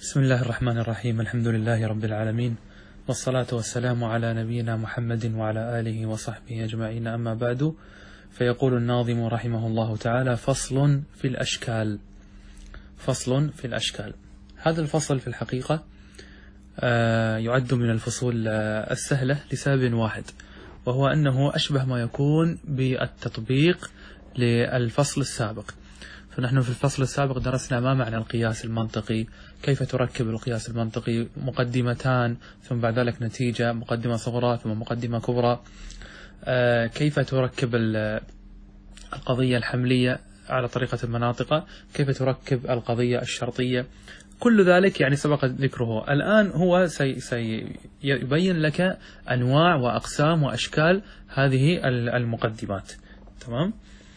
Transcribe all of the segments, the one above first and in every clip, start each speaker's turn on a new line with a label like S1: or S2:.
S1: بسم الله الرحمن الرحيم. الحمد لله رب العالمين، والصلاة والسلام على نبينا محمد وعلى آله وصحبه أجمعين، أما بعد. فيقول الناظم رحمه الله تعالى: فصل في الأشكال. فصل في الأشكال. هذا الفصل في الحقيقة يعد من الفصول السهلة لسبب واحد، وهو أنه أشبه ما يكون بالتطبيق للفصل السابق. فنحن في الفصل السابق درسنا ما معنى القياس المنطقي، كيف تركب القياس المنطقي، مقدمتان ثم بعد ذلك نتيجة، مقدمة صغرى ثم مقدمة كبرى، كيف تركب القضية الحملية على طريقة المناطق، كيف تركب القضية الشرطية. كل ذلك يعني سبق ذكره. الآن هو سيبين لك أنواع وأقسام وأشكال هذه المقدمات. تمام؟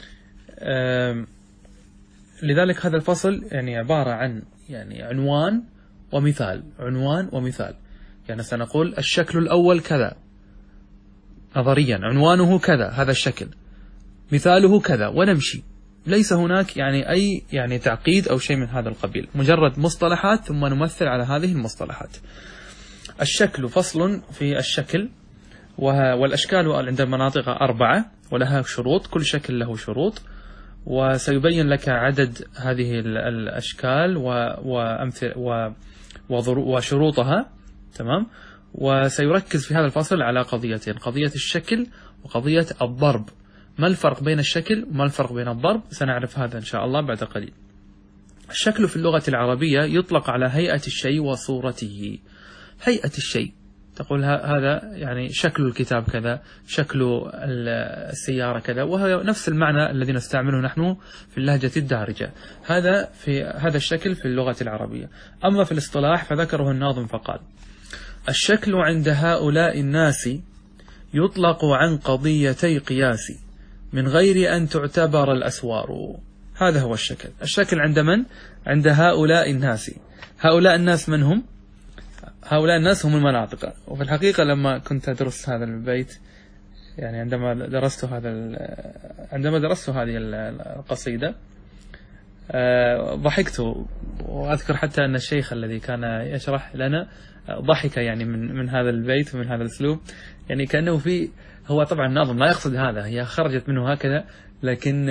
S1: لذلك هذا الفصل يعني عبارة عن عنوان ومثال، عنوان ومثال. يعني سنقول الشكل الأول كذا نظريا، عنوانه كذا، هذا الشكل، مثاله كذا، ونمشي. ليس هناك أي تعقيد أو شيء من هذا القبيل، مجرد مصطلحات ثم نمثل على هذه المصطلحات. الشكل فصل في الشكل، والأشكال عند المناطق 4 ولها شروط، كل شكل له شروط، وسيبين لك عدد هذه الأشكال وشروطها. تمام. وسيركز في هذا الفصل على قضيتين: قضية الشكل وقضية الضرب. ما الفرق بين الشكل وما الفرق بين الضرب؟ سنعرف هذا إن شاء الله بعد قليل. الشكل في اللغة العربية يطلق على هيئة الشيء وصورته. هيئة الشيء، تقول هذا يعني شكل الكتاب كذا، شكل السيارة كذا، وهو نفس المعنى الذي نستعمله نحن في اللهجة الدارجة. هذا الشكل في اللغة العربية. أما في الاصطلاح فذكره الناظم فقال: الشكل عند هؤلاء الناس يطلق عن قضيتي قياس من غير أن تعتبر الأسوار. هذا هو الشكل. الشكل عند من؟ عند هؤلاء الناس. هؤلاء الناس من هم؟ هؤلاء الناس هم المناطق. وفي الحقيقة لما كنت أدرس هذا البيت، يعني عندما درست هذه القصيدة، ضحكت، وأذكر حتى أن الشيخ الذي كان يشرح لنا ضحك من هذا البيت ومن هذا الأسلوب، يعني كأنه هو طبعا الناظم لا يقصد هذا، هي خرجت منه هكذا، لكن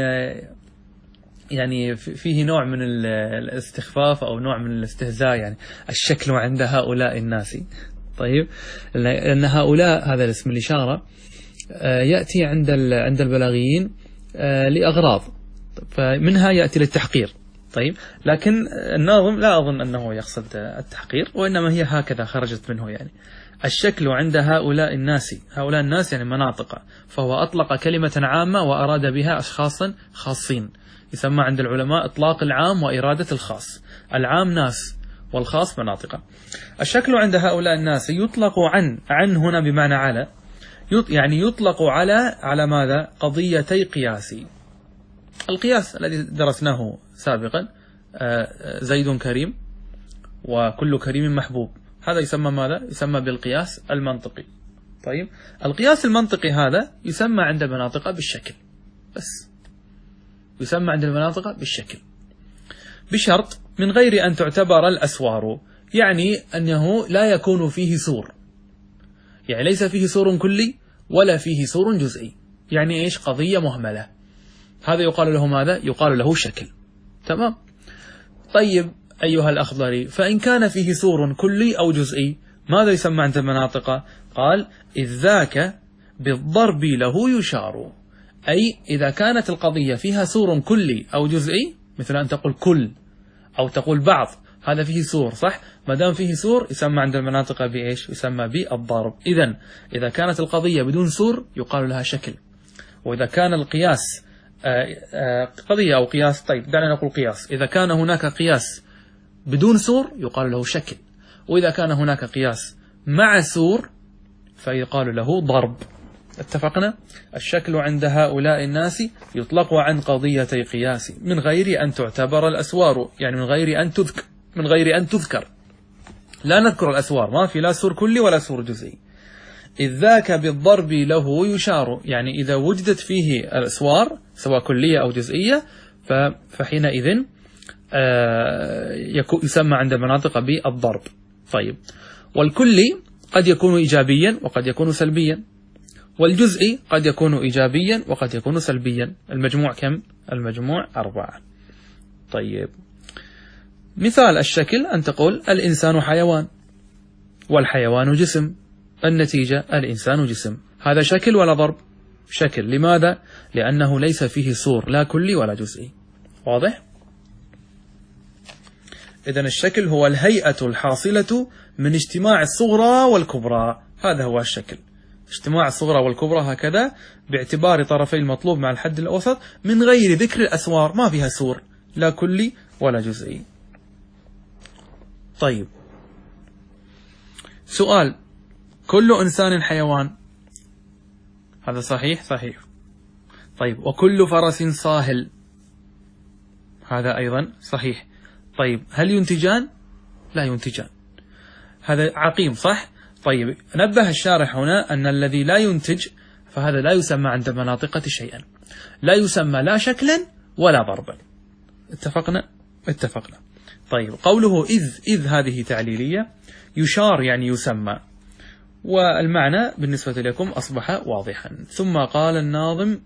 S1: يعني فيه نوع من الاستخفاف أو نوع من الاستهزاء. يعني الشكل عند هؤلاء الناس، طيب، لأن هؤلاء هذا الاسم الإشارة يأتي عند البلاغيين لأغراض، فمنها يأتي للتحقير. طيب، لكن الناظم لا أظن أنه يقصد التحقير، وإنما هي هكذا خرجت منه. يعني الشكل عند هؤلاء الناس، هؤلاء الناس يعني مناطق، فهو أطلق كلمة عامة وأراد بها أشخاصا خاصين. يسمى عند العلماء إطلاق العام وإرادة الخاص. العام ناس والخاص مناطق. الشكل عند هؤلاء الناس يطلق عن هنا بمعنى على، يعني يطلق على ماذا؟ قضيتي قياس. القياس الذي درسناه سابقا، زيد كريم وكل كريم محبوب، هذا يسمى ماذا؟ يسمى بالقياس المنطقي. طيب، القياس المنطقي هذا يسمى عند المناطق بالشكل، بس يسمى عند المناطق بالشكل، بشرط من غير أن تعتبر الأسوار، يعني أنه لا يكون فيه سور، يعني ليس فيه سور كلي ولا فيه سور جزئي. يعني إيش؟ قضية مهملة. هذا يقال له ماذا؟ يقال له شكل. تمام. طيب أيها الأخضري، فإن كان فيه سور كلي أو جزئي ماذا يسمى عند المناطق؟ قال: إذ ذاك بالضرب له يشار. أي إذا كانت القضية فيها سور كلي أو جزئي، مثل أن تقول كل أو تقول بعض، هذا فيه سور، صح؟ ما دام فيه سور يسمى عند المناطق بإيش؟ يسمى بالضرب. إذا كانت القضية بدون سور يقال لها شكل. وإذا كان القياس قضية أو قياس، طيب دعنا نقول قياس، إذا كان هناك قياس بدون سور يقال له شكل، وإذا كان هناك قياس مع سور فيقال له ضرب. اتفقنا؟ الشكل عند هؤلاء الناس يطلق عن قضيتي قياس من غير أن تعتبر الأسوار، يعني من غير أن تذكر. لا نذكر الأسوار، ما في لا سور كلي ولا سور جزئي. إذ ذاك بالضرب له يشار، يعني إذا وجدت فيه الأسوار سواء كلية أو جزئية فحينئذ يسمى عند المناطق بالضرب. طيب، والكلي قد يكون إيجابيا وقد يكون سلبيا، والجزئي قد يكون إيجابيا وقد يكون سلبيا. المجموع كم؟ المجموع 4. طيب، مثال الشكل أن تقول الإنسان حيوان والحيوان جسم. النتيجة الإنسان جسم. هذا شكل ولا ضرب؟ شكل. لماذا؟ لأنه ليس فيه صور، لا كلي ولا جزئي. واضح؟ إذن الشكل هو الهيئة الحاصلة من اجتماع الصغرى والكبرى. هذا هو الشكل، اجتماع الصغرى والكبرى هكذا باعتبار طرفي المطلوب مع الحد الأوسط من غير ذكر الأسوار، ما فيها سور لا كلي ولا جزئي. طيب، سؤال: كل إنسان حيوان. هذا صحيح؟ صحيح. طيب، وكل فرس صاهل. هذا أيضا صحيح. طيب، هل ينتجان؟ لا ينتجان. هذا عقيم، صح؟ طيب، نبه الشارح هنا أن الذي لا ينتج فهذا لا يسمى عند المناطقة شيئا، لا يسمى لا شكلا ولا ضربا. اتفقنا؟ اتفقنا. طيب، قوله إذ هذه تعليلية، يشار يعني يسمى، والمعنى بالنسبة لكم أصبح واضحا. ثم قال الناظم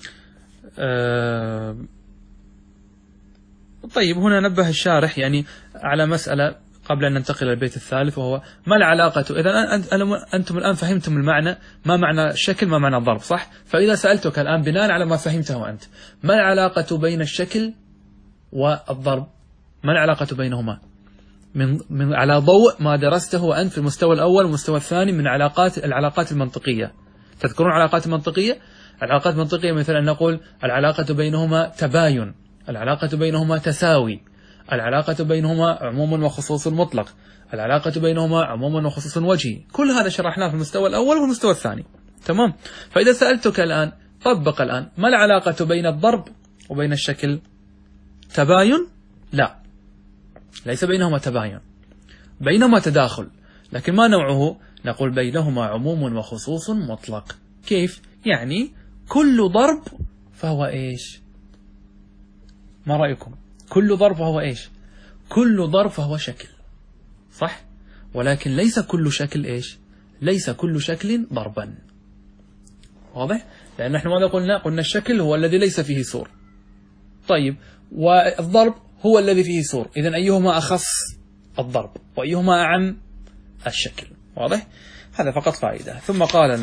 S1: طيب، هنا نبه الشارح يعني على مسألة قبل أن ننتقل للبيت الثالث، وهو ما العلاقة. إذا أنتم الآن فهمتم المعنى، ما معنى الشكل ما معنى الضرب، صح؟ فإذا سألتك الآن بناء على ما فهمته أنت، ما العلاقة بين الشكل والضرب؟ ما العلاقة بينهما من على ضوء ما درسته أنت في المستوى الأول والمستوى الثاني من العلاقات المنطقية؟ تذكرون العلاقات المنطقية؟ العلاقات المنطقية مثل أن نقول العلاقة بينهما تباين، العلاقة بينهما تساوي، العلاقة بينهما عموم وخصوص مطلق، العلاقة بينهما عموم وخصوص وجهي. كل هذا شرحناه في المستوى الأول والمستوى الثاني. تمام؟ فإذا سألتك الآن، طبق الآن، ما العلاقة بين الضرب وبين الشكل؟ تباين؟ لا، ليس بينهما تباين، بينهما تداخل، لكن ما نوعه؟ نقول بينهما عموم وخصوص مطلق. كيف؟ يعني كل ضرب فهو إيش؟ ما رأيكم؟ كل ضرب فهو إيش؟ كل ضرب فهو شكل، صح؟ ولكن ليس كل شكل إيش؟ ليس كل شكل ضربا. واضح؟ لأن نحن ماذا قلنا؟ قلنا الشكل هو الذي ليس فيه صور. طيب، والضرب هو الذي فيه صور. إذن أيهما أخص؟ الضرب. وأيهما أعم؟ الشكل. واضح؟ هذا فقط فائدة. ثم قال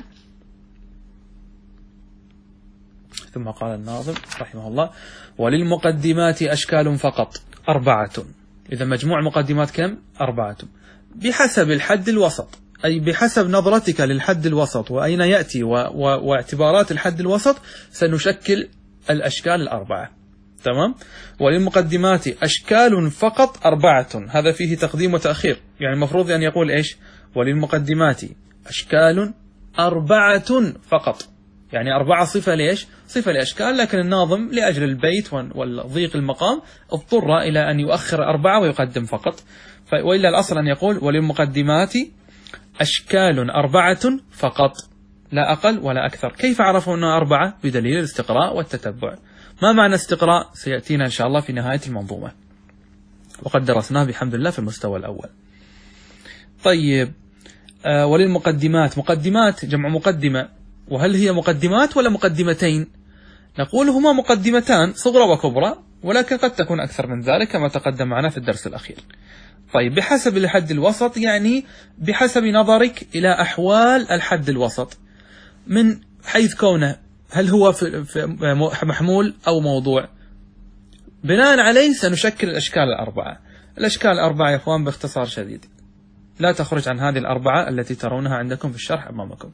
S1: الناظم رحمه الله: وللمقدمات أشكال فقط 4. إذا مجموع المقدمات كم؟ 4 بحسب الحد الوسط، أي بحسب نظرتك للحد الوسط وأين يأتي واعتبارات الحد الوسط سنشكل الأشكال 4. تمام؟ وللمقدمات أشكال فقط 4. هذا فيه تقديم وتأخير، يعني المفروض أن يقول إيش؟ وللمقدمات أشكال 4 فقط، يعني 4 صفة ليش؟ صفة لأشكال، لكن الناظم لأجل البيت والضيق المقام اضطر إلى أن يؤخر 4 ويقدم فقط، وإلا الأصل أن يقول وللمقدمات أشكال 4 فقط، لا أقل ولا أكثر. كيف عرفوا أنه 4؟ بدليل الاستقراء والتتبع. ما معنى استقراء؟ سيأتينا إن شاء الله في نهاية المنظومة، وقد درسناه بحمد الله في المستوى الأول. طيب، وللمقدمات، مقدمات جمع مقدمة، وهل هي مقدمات ولا مقدمتين؟ نقول هما مقدمتان صغرى وكبرى، ولكن قد تكون أكثر من ذلك كما تقدم معنا في الدرس الأخير. طيب، بحسب الحد الوسط يعني بحسب نظرك إلى أحوال الحد الوسط من حيث كونه هل هو في محمول أو موضوع. بناء عليه سنشكل الأشكال 4. الأشكال 4 يا أخوان باختصار شديد لا تخرج عن هذه 4 التي ترونها عندكم في الشرح أمامكم.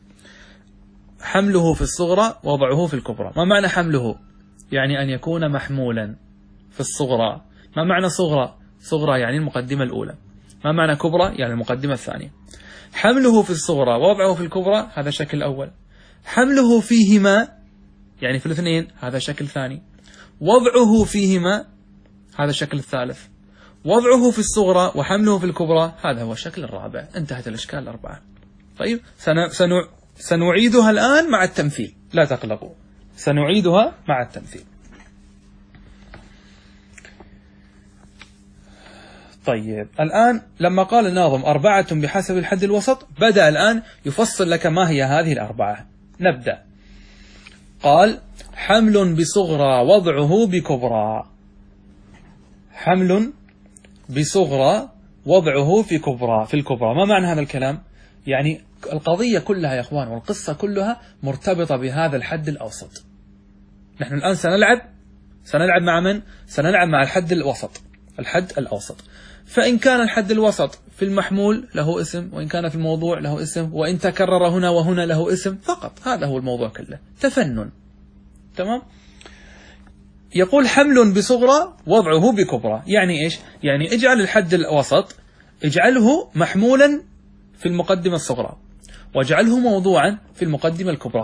S1: حمله في الصغرى، وضعه في الكبرى. ما معنى حمله؟ يعني أن يكون محمولا في الصغرى. ما معنى صغرى؟ صغرى يعني المقدمة الأولى. ما معنى كبرى؟ يعني المقدمة الثانية. حمله في الصغرى ووضعه في الكبرى، هذا شكل أول. حمله فيهما يعني في الاثنين، هذا شكل ثاني. وضعه فيهما، هذا شكل الثالث. وضعه في الصغرى وحمله في الكبرى، هذا هو الشكل الرابع. انتهت الأشكال 4. طيب، سنعيدها الآن مع التمثيل، لا تقلقوا، سنعيدها مع التمثيل. طيب الآن لما قال الناظم 4 بحسب الحد الوسط، بدأ الآن يفصل لك ما هي هذه ال4. نبدأ. قال حمل بصغرى وضعه بكبرى. حمل بصغرى وضعه في الكبرى. ما معنى هذا الكلام؟ يعني القضية كلها يا أخوان والقصة كلها مرتبطة بهذا الحد الأوسط. نحن الآن سنلعب مع من؟ سنلعب مع الحد الوسط، الحد الأوسط. فإن كان الحد الوسط في المحمول له اسم، وإن كان في الموضوع له اسم، وإن تكرر هنا وهنا له اسم فقط. هذا هو الموضوع كله، تفنن. تمام؟ يقول حمل بصغرى وضعه بكبرى. يعني إيش؟ يعني اجعل الحد الوسط اجعله محمولا في المقدمة الصغرى، واجعله موضوعا في المقدمة الكبرى.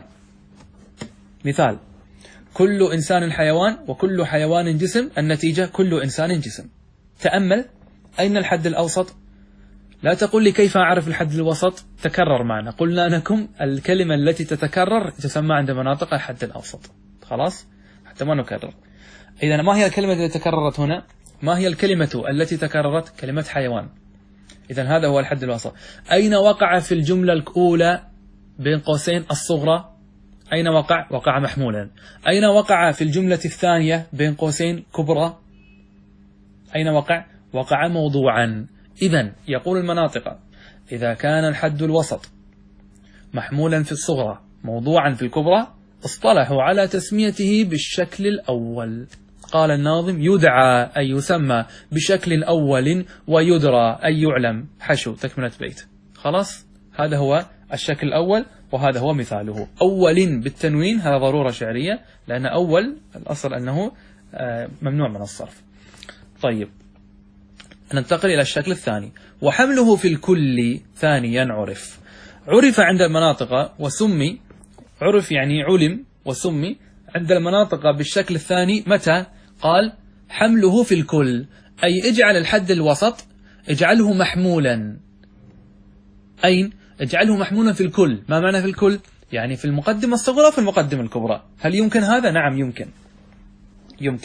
S1: مثال كل إنسان حيوان وكل حيوان جسم، النتيجة كل إنسان جسم. تأمل، أين الحد الأوسط؟ لا تقول لي كيف أعرف الحد الوسط، تكرر معنا. قلنا لكم الكلمة التي تتكرر تسمى عند مناطق الحد الأوسط. خلاص؟ حتى ما نكرر. إذا ما هي الكلمة التي تكررت هنا؟ ما هي الكلمة التي تكررت؟ كلمة حيوان. إذا هذا هو الحد الوسط. أين وقع في الجملة الأولى بين قوسين الصغرى؟ أين وقع؟ وقع محمولا. أين وقع في الجملة الثانية بين قوسين كبرى؟ أين وقع؟ وقع موضوعا. إذن يقول المناطق إذا كان الحد الوسط محمولا في الصغرى موضوعا في الكبرى، اصطلحوا على تسميته بالشكل الأول. قال الناظم يدعى أي يسمى بشكل أول، ويدرى أي يعلم. حشو تكملة بيت. خلاص، هذا هو الشكل الأول وهذا هو مثاله. أول بالتنوين، هذا ضرورة شعرية، لأن أول الأصل أنه ممنوع من الصرف. طيب ننتقل إلى الشكل الثاني. وحمله في الكل ثانيا عرف عند المناطق وسمي. عرف يعني علم، وسمي عند المناطق بالشكل الثاني. متى؟ قال حمله في الكل، أي اجعل الحد الوسط اجعله محمولا. أين؟ اجعله محمولا في الكل. ما معنى في الكل؟ يعني في المقدمة الصغرى وفي المقدمة الكبرى. هل يمكن هذا؟ نعم يمكن.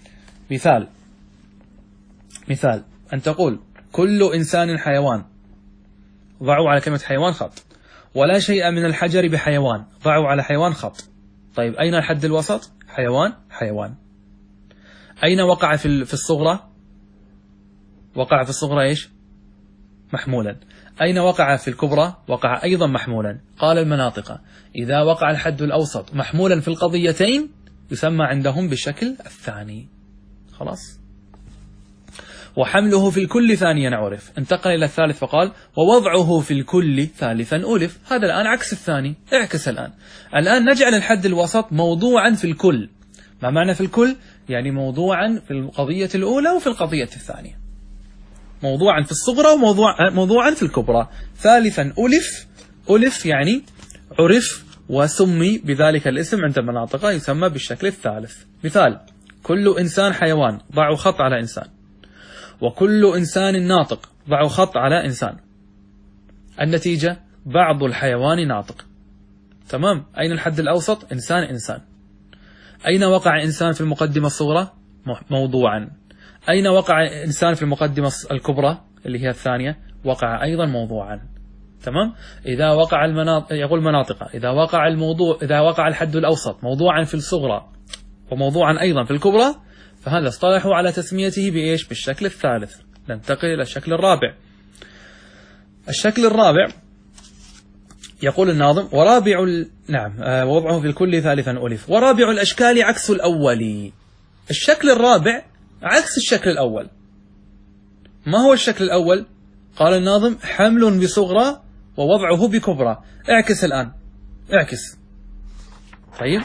S1: مثال أن تقول كل إنسان حيوان، ضعوا على كلمة حيوان خط. ولا شيء من الحجر بحيوان، ضعوا على حيوان خط. طيب أين الحد الوسط؟ حيوان. أين وقع في الصغرى؟ وقع في الصغرى إيش؟ محمولا. أين وقع في الكبرى؟ وقع أيضا محمولا. قال المناطق إذا وقع الحد الأوسط محمولا في القضيتين يسمى عندهم بالشكل الثاني. خلاص. وحمله في الكل ثانيا عرف. انتقل إلى الثالث فقال ووضعه في الكل ثالثا ألف. هذا الآن عكس الثاني. اعكس الآن نجعل الحد الوسط موضوعا في الكل. ما معنى في الكل؟ يعني موضوعا في القضية الأولى وفي القضية الثانية. موضوعا في الصغرى وموضوعا في الكبرى. ثالثا ألف يعني عرف وسمي بذلك الاسم عند المناطق، يسمى بالشكل الثالث. مثال كل إنسان حيوان، ضعوا خط على إنسان. وكل إنسان ناطق، ضعوا خط على إنسان. النتيجة بعض الحيوان ناطق. تمام. أين الحد الأوسط؟ إنسان. أين وقع إنسان في المقدمة الصغرى؟ موضوعا. أين وقع إنسان في المقدمة الكبرى اللي هي الثانية؟ وقع أيضا موضوعا. تمام. إذا وقع يقول مناطق إذا وقع الحد الأوسط موضوعا في الصغرى وموضوعا أيضا في الكبرى، فهذا اصطلحوا على تسميته بإيش؟ بالشكل الثالث. ننتقل إلى الشكل الرابع. الشكل الرابع يقول الناظم وضعه في الكل ثالثا ألف. ورابع الأشكال عكس الأول. الشكل الرابع عكس الشكل الأول. ما هو الشكل الأول؟ قال الناظم حمل بصغرى ووضعه بكبرى. اعكس الآن، اعكس. طيب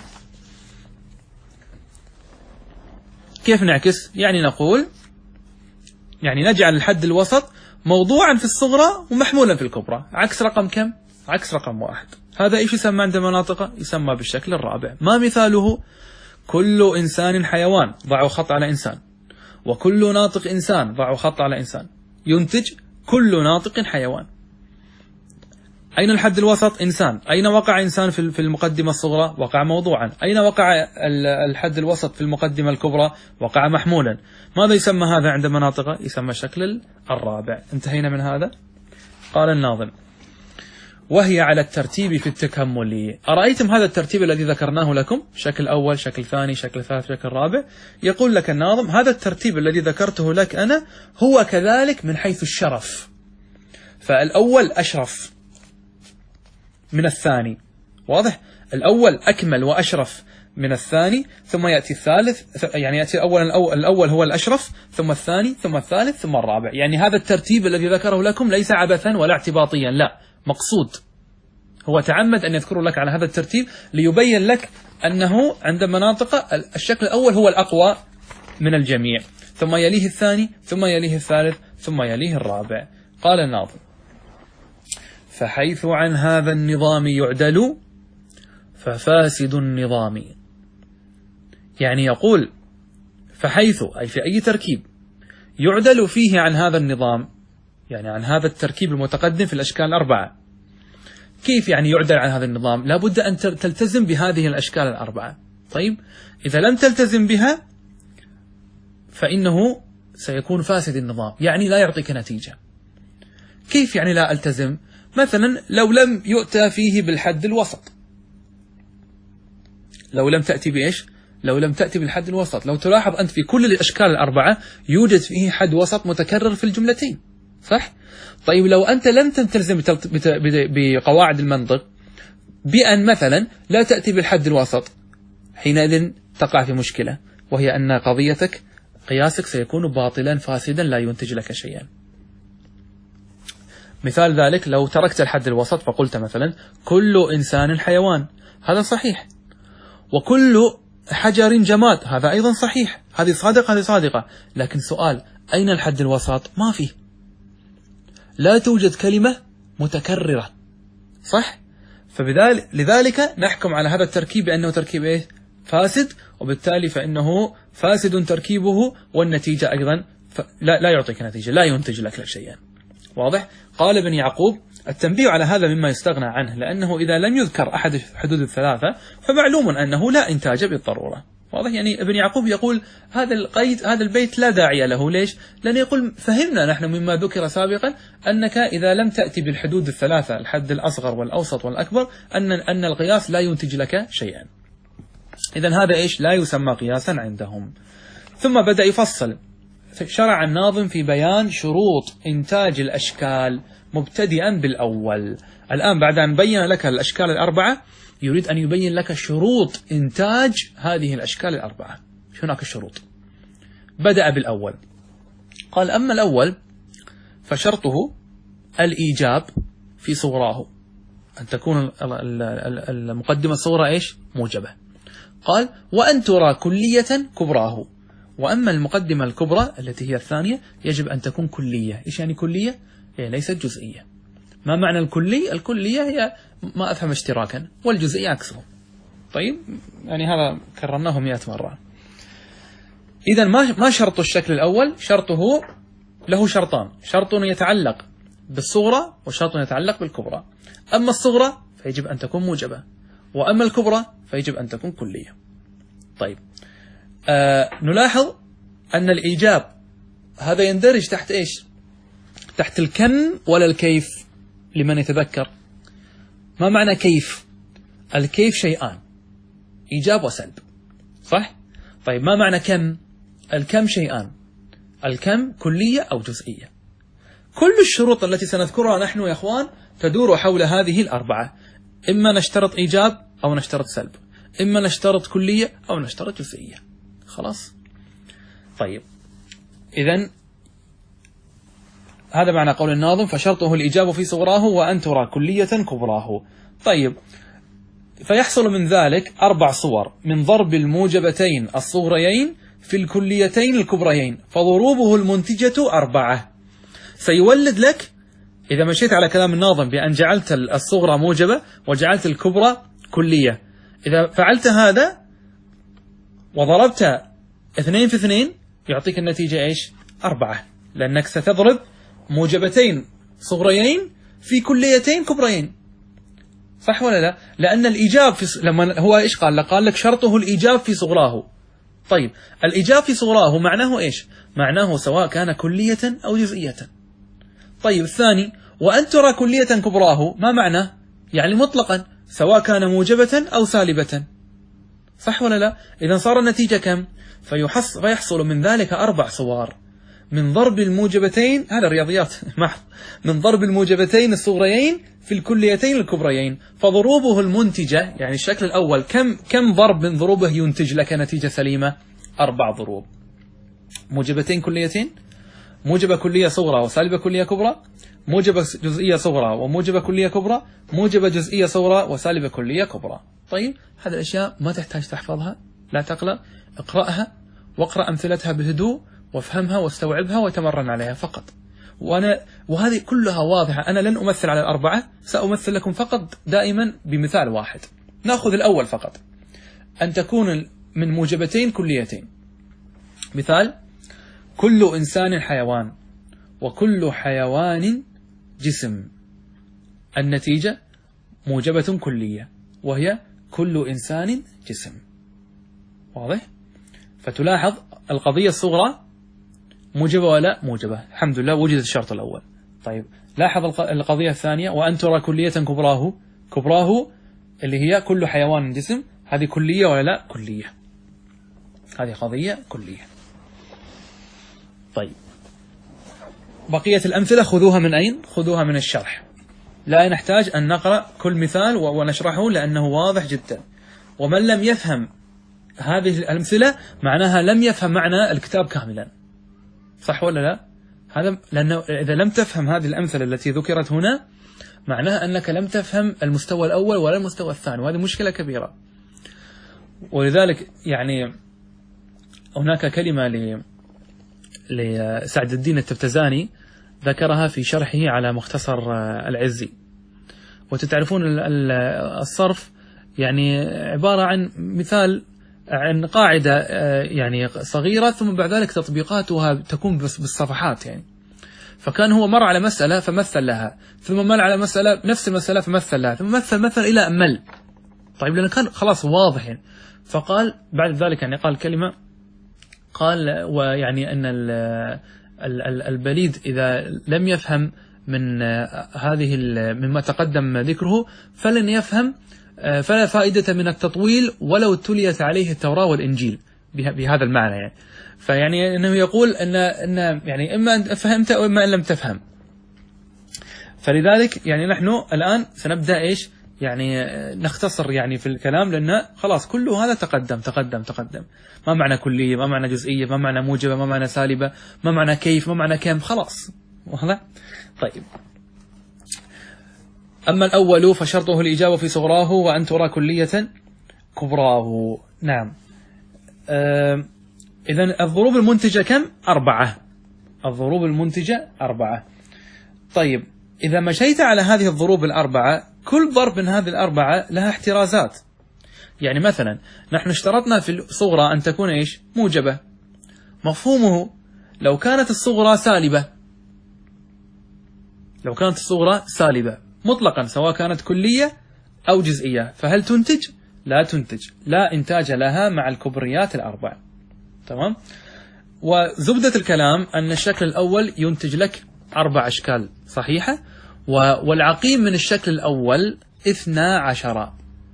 S1: كيف نعكس؟ يعني نقول نجعل الحد الوسط موضوعا في الصغرى ومحمولا في الكبرى. عكس رقم كم؟ عكس رقم 1. هذا إيش يسمى عند المناطق؟ يسمى بالشكل الرابع. ما مثاله؟ كل إنسان حيوان، ضعوا خط على إنسان. وكل ناطق إنسان، ضعوا خط على إنسان. ينتج كل ناطق حيوان. أين الحد الوسط؟ إنسان. أين وقع إنسان في المقدمة الصغرى؟ وقع موضوعا. أين وقع الحد الوسط في المقدمة الكبرى؟ وقع محمولا. ماذا يسمى هذا عند مناطقه؟ يسمى الشكل الرابع. انتهينا من هذا. قال الناظم: وهي على الترتيب في التكمل. أرأيتم هذا الترتيب الذي ذكرناه لكم؟ شكل أول، شكل ثاني، شكل ثالث، شكل رابع. يقول لك الناظم: هذا الترتيب الذي ذكرته لك أنا هو كذلك من حيث الشرف، فالأول أشرف من الثاني. واضح؟ الأول أكمل وأشرف من الثاني، ثم يأتي الثالث، يعني يأتي الأول هو الأشرف، ثم الثاني، ثم الثالث، ثم الرابع. يعني هذا الترتيب الذي ذكره لكم ليس عبثا ولا اعتباطيا، لا، مقصود. هو تعمد أن يذكر لك على هذا الترتيب ليبين لك أنه عند مناطق الشكل الأول هو الأقوى من الجميع، ثم يليه الثاني، ثم يليه الثالث، ثم يليه الرابع. قال الناظم: فحيث عن هذا النظام يعدل ففاسد النظام. يعني يقول فحيث، أي في أي تركيب، يعدل فيه عن هذا النظام، يعني عن هذا التركيب المتقدم في الأشكال الأربعة. كيف يعني يعدل عن هذا النظام؟ لابد أن تلتزم بهذه الأشكال الأربعة. طيب، إذا لم تلتزم بها فإنه سيكون فاسد النظام، يعني لا يعطيك نتيجة. كيف يعني لا ألتزم؟ مثلا لو لم يؤتى فيه بالحد الوسط، لو لم تأتي بإيش؟ لو لم تأتي بالحد الوسط. لو تلاحظ أنت في كل الأشكال الأربعة يوجد فيه حد وسط متكرر في الجملتين، صح؟ طيب لو أنت لم تلتزم بقواعد المنطق بأن مثلا لا تأتي بالحد الوسط، حينئذ تقع في مشكلة، وهي أن قضيتك قياسك سيكون باطلا فاسدا لا ينتج لك شيئا. مثال ذلك لو تركت الحد الوسط فقلت مثلا كل إنسان حيوان، هذا صحيح، وكل حجر جماد، هذا أيضا صحيح، هذه صادقة، هذه صادقة. لكن سؤال: أين الحد الوسط؟ ما فيه، لا توجد كلمة متكررة، صح؟ لذلك نحكم على هذا التركيب بأنه تركيب إيه؟ فاسد، وبالتالي فإنه فاسد تركيبه، والنتيجة أيضا لا يعطيك نتيجة، لا ينتج لك شيئا. واضح؟ قال ابن يعقوب: التنبيه على هذا مما يستغنى عنه، لأنه إذا لم يذكر أحد حدود الثلاثة فمعلوم أنه لا إنتاج بالضرورة. واضح؟ يعني ابن يعقوب يقول هذا القيد، هذا البيت لا داعي له. ليش؟ لأنه يقول فهمنا نحن مما ذكر سابقا أنك إذا لم تأتي بالحدود الثلاثة، الحد الأصغر والأوسط والأكبر، أن القياس لا ينتج لك شيئا. إذن هذا إيش؟ لا يسمى قياسا عندهم. ثم بدأ يفصل. شرع الناظم في بيان شروط إنتاج الأشكال مبتدئا بالأول. الآن بعد أن بين لك الأشكال الأربعة يريد أن يبين لك شروط إنتاج هذه الأشكال الأربعة. هناك الشروط. بدأ بالأول، قال: أما الأول فشرطه الإيجاب في صغراه، أن تكون المقدمة الصغرى إيش؟ موجبة. قال: وأن ترى كلية كبراه. وأما المقدمة الكبرى التي هي الثانية يجب أن تكون كلية. إيش يعني كلية؟ هي ليست جزئية. ما معنى الكلي؟ الكلية هي ما أفهم اشتراكا، والجزئية عكسه. طيب، يعني هذا كررناه 100 مرة. إذا ما شرط الشكل الأول؟ شرطه له شرطان: شرط يتعلق بالصغرى وشرط يتعلق بالكبرى. أما الصغرى فيجب أن تكون موجبة، وأما الكبرى فيجب أن تكون كلية. طيب، نلاحظ أن الإيجاب هذا يندرج تحت إيش؟ تحت الكم ولا الكيف؟ لمن يتذكر ما معنى كيف؟ الكيف شيئان، إيجاب وسلب، صح؟ طيب، ما معنى كم؟ الكم شيئان، الكم كلية أو جزئية. كل الشروط التي سنذكرها نحن يا أخوان تدور حول هذه الأربعة: إما نشترط إيجاب أو نشترط سلب، إما نشترط كلية أو نشترط جزئية. خلاص؟ طيب، إذن هذا معنى قول الناظم: فشرطه الإيجاب في صغراه وأن ترى كلية كبراه. طيب، فيحصل من ذلك 4 صور من ضرب الموجبتين الصغريين في الكليتين الكبريين، فضروبه المنتجة 4. سيولد لك إذا مشيت على كلام الناظم بأن جعلت الصغرى موجبة وجعلت الكبرى كلية، إذا فعلت هذا وضربت 2 في 2 يعطيك النتيجة إيش؟ 4، لأنك ستضرب موجبتين صغريين في كليتين كبريين. صح ولا لا؟ لأن الإيجاب لما هو إيش قال لك شرطه الإيجاب في صغراه. طيب الإيجاب في صغراه معناه إيش؟ معناه سواء كان كلية أو جزئية. طيب الثاني وأن ترى كلية كبراه ما معناه؟ يعني مطلقا سواء كان موجبة أو سالبة. صح ولا لا؟ إذا صار النتيجة كم؟ فيحصل من ذلك 4 صور من ضرب الموجبتين، هذا الرياضيات محض، من ضرب الموجبتين الصغريين في الكليتين الكبريين. فضروبه المنتجة يعني الشكل الأول كم ضرب من ضروبه ينتج لك نتيجة سليمة؟ 4 ضروب. موجبتين كليتين، موجبة كلية صغرى وسالبة كلية كبرى، موجبة جزئية صغرى وموجبة كلية كبرى، موجبة جزئية صغرى وسالبة كلية كبرى. طيب هذه الأشياء ما تحتاج تحفظها، لا تقلق، اقرأها واقرأ أمثلتها بهدوء وافهمها واستوعبها وتمرن عليها فقط. وهذه كلها واضحة. أنا لن أمثل على ال4، سأمثل لكم فقط دائما بمثال واحد. نأخذ الأول فقط، أن تكون من موجبتين كليتين. مثال: كل إنسان حيوان وكل حيوان جسم. النتيجة موجبة كلية وهي كل إنسان جسم. واضح؟ فتلاحظ القضية الصغرى موجبة ولا موجبة؟ الحمد لله وجد الشرط الأول. طيب لاحظ القضية الثانية: وأن ترى كلية كبراه اللي هي كل حيوان جسم. هذه كلية ولا لا؟ كلية. هذه قضية كلية. طيب بقية الأمثلة خذوها من أين؟ خذوها من الشرح. لا نحتاج أن نقرأ كل مثال ونشرحه لأنه واضح جدا. ومن لم يفهم هذه الأمثلة معناها لم يفهم معنى الكتاب كاملا. صح ولا لا؟ هذا لأنه إذا لم تفهم هذه الأمثلة التي ذكرت هنا معناها أنك لم تفهم المستوى الأول ولا المستوى الثاني، وهذه مشكلة كبيرة. ولذلك يعني هناك كلمة لسعد الدين التفتزاني ذكرها في شرحه على مختصر العزي. وتتعرفون الصرف يعني عبارة عن مثال، عن قاعدة يعني صغيرة ثم بعد ذلك تطبيقاتها تكون بس بالصفحات يعني. فكان هو مر على مسألة فمثل لها، ثم مر على مسألة نفس المسألة فمثل لها، ثم مثل إلى أمل. طيب لأنه كان خلاص واضح يعني. فقال بعد ذلك يعني قال كلمة، قال ويعني أن البليد إذا لم يفهم من هذه مما تقدم ذكره فلن يفهم، فلا فائدة من التطويل ولو تليت عليه التوراة والإنجيل بهذا المعنى يعني. فيعني أنه يقول أن يعني إما أن فهمت أو إما أن لم تفهم. فلذلك يعني نحن الآن سنبدأ إيش يعني نختصر يعني في الكلام، لأن خلاص كل هذا تقدم. ما معنى كلية، ما معنى جزئية، ما معنى موجبة، ما معنى سالبة، ما معنى كيف، ما معنى كم، خلاص واضح. طيب أما الأول فشرطه الإجابة في صغراه وأن ترى كلية كبراه. نعم. إذن الضروب المنتجة كم؟ 4. الضروب المنتجة 4. طيب إذا مشيت على هذه الضروب 4 كل ضرب من هذه 4 لها احترازات. يعني مثلا نحن اشترطنا في الصغرى أن تكون إيش؟ موجبة. مفهومه لو كانت الصغرى سالبة مطلقا سواء كانت كلية أو جزئية فهل تنتج؟ لا تنتج، لا إنتاج لها مع الكبريات 4. تمام؟ وزبدة الكلام أن الشكل الأول ينتج لك 4 أشكال صحيحة، والعقيم من الشكل الأول 12.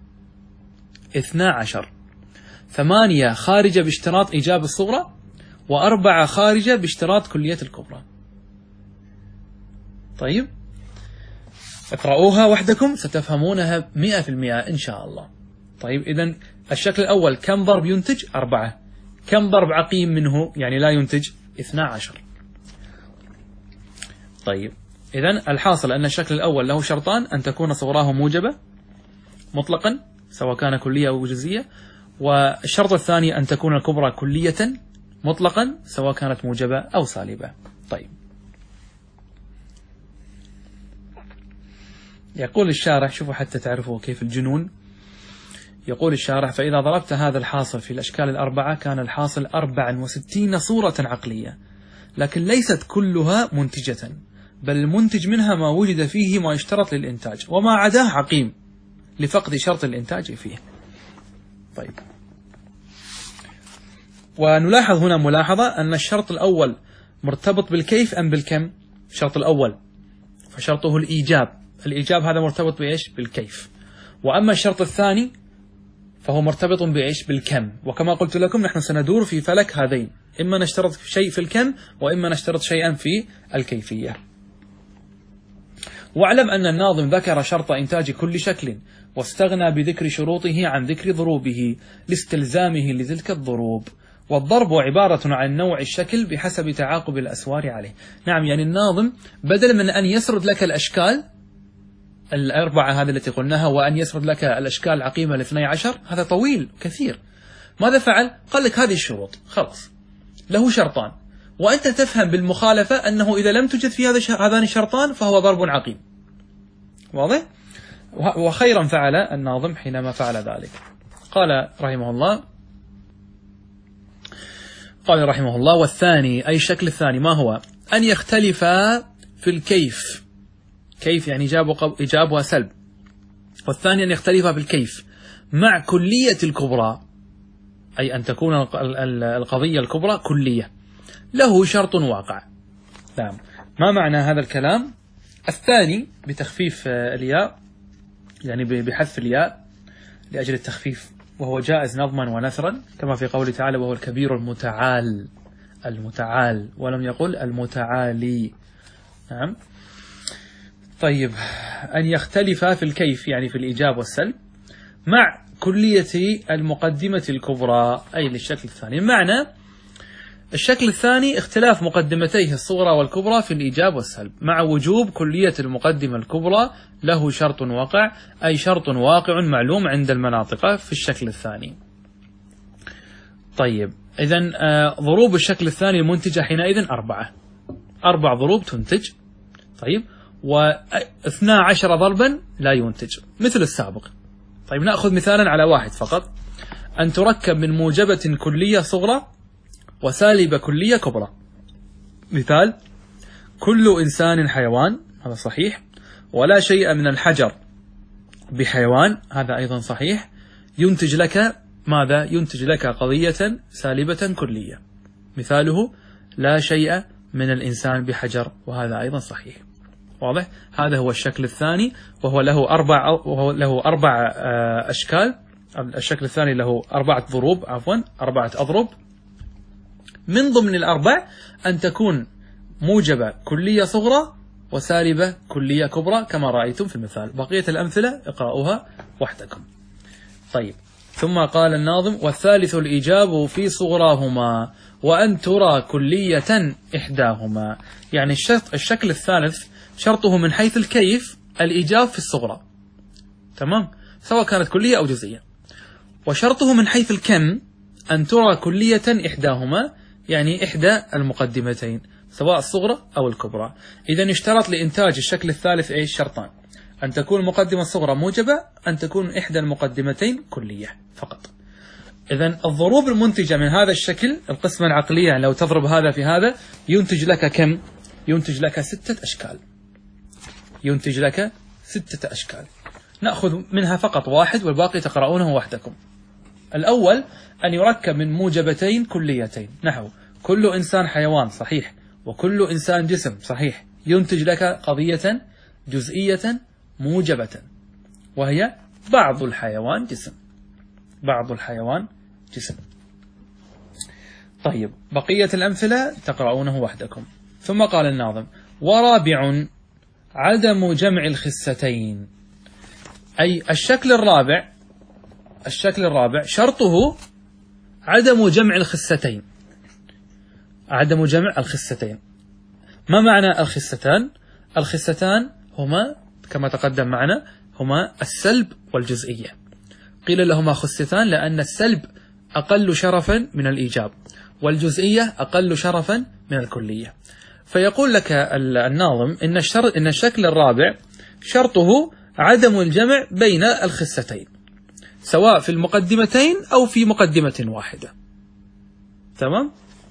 S1: 8 خارجة باشتراط إيجاب الصغرى، و4 خارجة باشتراط كلية الكبرى. طيب اقرأوها وحدكم ستفهمونها 100% إن شاء الله. طيب إذن الشكل الأول كم ضرب ينتج؟ 4. كم ضرب عقيم منه يعني لا ينتج؟ 12. طيب إذن الحاصل أن الشكل الأول له شرطان: أن تكون صغراه موجبة مطلقا سواء كان كلية أو جزئية، والشرط الثاني أن تكون الكبرى كلية مطلقا سواء كانت موجبة أو سالبة. طيب يقول الشارح، شوفوا حتى تعرفوا كيف الجنون. يقول الشارح: فإذا ضربت هذا الحاصل في الأشكال 4 كان الحاصل 64 صورة عقلية، لكن ليست كلها منتجة، بل المنتج منها ما وجد فيه ما يشترط للإنتاج وما عداه عقيم. لفقد شرط الإنتاج فيه. طيب، ونلاحظ هنا ملاحظة أن الشرط الأول مرتبط بالكيف أم بالكم؟ الشرط الأول فشرطه الإيجاب هذا مرتبط بإيش؟ بالكيف. وأما الشرط الثاني فهو مرتبط بإيش؟ بالكم. وكما قلت لكم نحن سندور في فلك هذين، إما نشترط شيء في الكم وإما نشترط شيئا في الكيفية. واعلم أن الناظم ذكر شرط إنتاج كل شكل واستغنى بذكر شروطه عن ذكر ضروبه لاستلزامه لتلك الضروب، والضرب عبارة عن نوع الشكل بحسب تعاقب الأسوار عليه. نعم، يعني الناظم بدل من أن يسرد لك الأشكال الأربعة هذه التي قلناها وأن يسرد لك الأشكال العقيمة ال12، هذا طويل كثير، ماذا فعل؟ قال لك هذه الشروط خلاص، له شرطان، وأنت تفهم بالمخالفة أنه إذا لم توجد في هذان الشرطان فهو ضرب عقيم. واضح؟ وخيرا فعل الناظم حينما فعل ذلك. قال رحمه الله والثاني، أي الشكل الثاني ما هو؟ أن يختلف في الكيف، كيف يعني إيجاب وسلب، والثاني أن يختلف في الكيف مع كلية الكبرى، أي أن تكون القضية الكبرى كلية، له شرط واقع. نعم، ما معنى هذا الكلام؟ الثاني بتخفيف الياء، يعني بحذف الياء لأجل التخفيف، وهو جائز نظما ونثرا كما في قوله تعالى وهو الكبير المتعال ولم يقل المتعالي. نعم. طيب، أن يختلف في الكيف يعني في الإيجاب والسلب مع كلية المقدمة الكبرى، أي للشكل الثاني. معنى الشكل الثاني اختلاف مقدمتيه الصغرى والكبرى في الإيجاب والسلب مع وجوب كلية المقدمة الكبرى، له شرط واقع، أي شرط واقع معلوم عند المناطق في الشكل الثاني. طيب، إذن ضروب الشكل الثاني المنتجة حينئذ 4 ضروب تنتج. طيب، و12 ضربا لا ينتج مثل السابق. طيب، نأخذ مثالا على واحد فقط، أن تركب من موجبة كلية صغرى وسالبة كلية كبرى. مثال: كل إنسان حيوان، هذا صحيح، ولا شيء من الحجر بحيوان، هذا أيضا صحيح. ينتج لك ماذا؟ ينتج لك قضية سالبة كلية. مثاله: لا شيء من الإنسان بحجر، وهذا أيضا صحيح. واضح؟ هذا هو الشكل الثاني، وهو له أربع أشكال. الشكل الثاني له 4 ضروب، 4 أضرب. من ضمن الأربع أن تكون موجبة كلية صغرى وسالبة كلية كبرى كما رأيتم في المثال. بقية الأمثلة اقرأوها وحدكم. طيب، ثم قال الناظم: والثالث الإيجاب في صغراهما وأن ترى كلية إحداهما. يعني الشكل الثالث شرطه من حيث الكيف الإيجاب في الصغرى، تمام، سواء كانت كلية أو جزئية. وشرطه من حيث الكم أن ترى كلية إحداهما، يعني إحدى المقدمتين سواء الصغرى أو الكبرى. إذن اشترط لإنتاج الشكل الثالث إيش؟ شرطان: أن تكون المقدمة الصغرى موجبة، أن تكون إحدى المقدمتين كلية فقط. إذن الضروب المنتجة من هذا الشكل القسمة العقلية، لو تضرب هذا في هذا ينتج لك كم؟ ينتج لك 6 أشكال. ينتج لك 6 أشكال. نأخذ منها فقط واحد والباقي تقرؤونه وحدكم. الأول أن يركب من موجبتين كليتين، نحو كل إنسان حيوان، صحيح، وكل إنسان جسم، صحيح. ينتج لك قضية جزئية موجبة، وهي بعض الحيوان جسم. بعض الحيوان جسم. طيب، بقية الأمثلة تقرؤونه وحدكم. ثم قال الناظم: ورابع عدم جمع الخستين. أي الشكل الرابع شرطه عدم جمع الخستين. عدم جمع الخستين. ما معنى الخستان؟ الخستان هما كما تقدم معنا هما السلب والجزئية. قيل لهما خستان لأن السلب أقل شرفا من الإيجاب، والجزئية أقل شرفا من الكلية. فيقول لك الناظم إن الشكل الرابع شرطه عدم الجمع بين الخستين، سواء في المقدمتين أو في مقدمة واحدة. تمام؟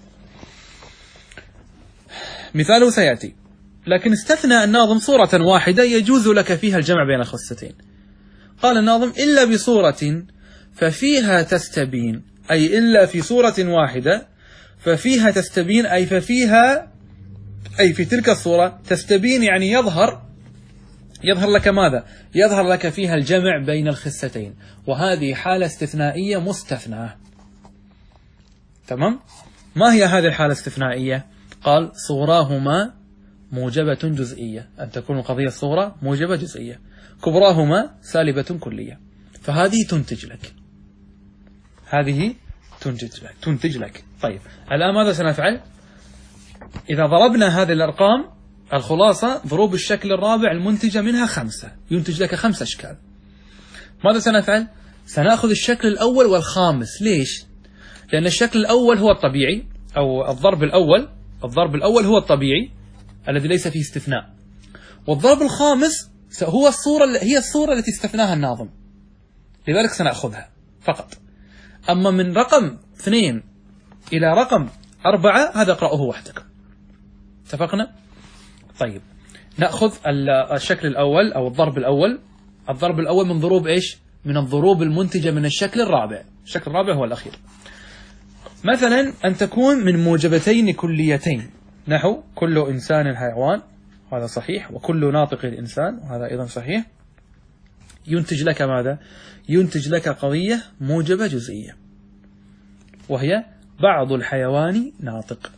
S1: مثاله سيأتي، لكن استثنى الناظم صورة واحدة يجوز لك فيها الجمع بين الخستين، قال الناظم إلا بصورة ففيها تستبين، أي إلا في صورة واحدة ففيها تستبين، أي ففيها، أي في تلك الصورة تستبين يعني يظهر لك ماذا؟ يظهر لك فيها الجمع بين الخستين، وهذه حالة استثنائية مستثناة. تمام؟ ما هي هذه الحالة الاستثنائية؟ قال صوراهما موجبة جزئية، أن تكون القضية الصورة موجبة جزئية، كبراهما سالبة كلية، فهذه تنتج لك، هذه تنتج لك. طيب الآن ماذا سنفعل؟ إذا ضربنا هذه الأرقام، الخلاصة ضروب الشكل الرابع المنتجة منها 5، ينتج لك 5 أشكال. ماذا سنفعل؟ سنأخذ الشكل الأول والخامس. ليش؟ لأن الشكل الأول هو الطبيعي، أو الضرب الأول هو الطبيعي الذي ليس فيه استثناء، والضرب الخامس هي الصورة التي استثناها الناظم، لذلك سنأخذها فقط. أما من رقم 2 إلى رقم 4 هذا اقرأوه وحدكم. اتفقنا؟ طيب نأخذ الشكل الأول أو الضرب الأول من ضروب إيش؟ من الضروب المنتجة من الشكل الرابع. الشكل الرابع هو الأخير. مثلا أن تكون من موجبتين كليتين، نحو كل إنسان حيوان، هذا صحيح، وكل ناطق الإنسان، وهذا أيضا صحيح. ينتج لك ماذا؟ ينتج لك قضية موجبة جزئية، وهي بعض الحيوان ناطق.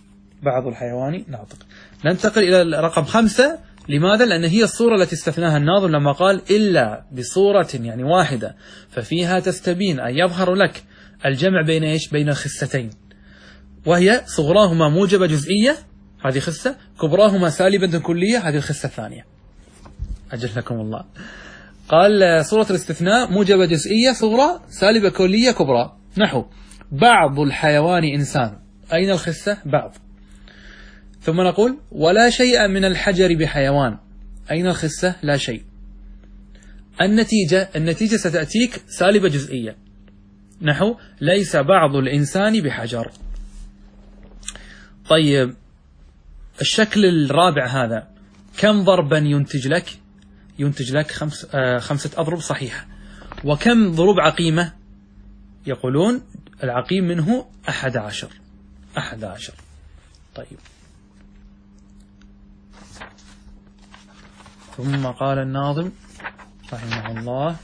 S1: ننتقل إلى رقم 5. لماذا؟ لأن هي الصورة التي استثناها الناظم لما قال إلا بصورة يعني واحدة ففيها تستبين، أي يظهر لك الجمع بين إيش؟ بين الخستين، وهي صغراهما موجبة جزئية، هذه خسة، كبراهما سالبة كلية، هذه الخسة الثانية. أجلكم الله. قال صورة الاستثناء موجبة جزئية صغرى، سالبة كلية كبرى، نحو بعض الحيوان إنسان، أين الخسة؟ بعض. ثم نقول ولا شيء من الحجر بحيوان، أين الخسة؟ لا شيء. النتيجة ستأتيك سالبة جزئية، نحو ليس بعض الإنسان بحجر. طيب الشكل الرابع هذا كم ضربا ينتج لك؟ ينتج لك 5 أضرب صحيحة. وكم ضروب عقيمة؟ يقولون العقيم منه 11. طيب ثم قال الناظم رحمه الله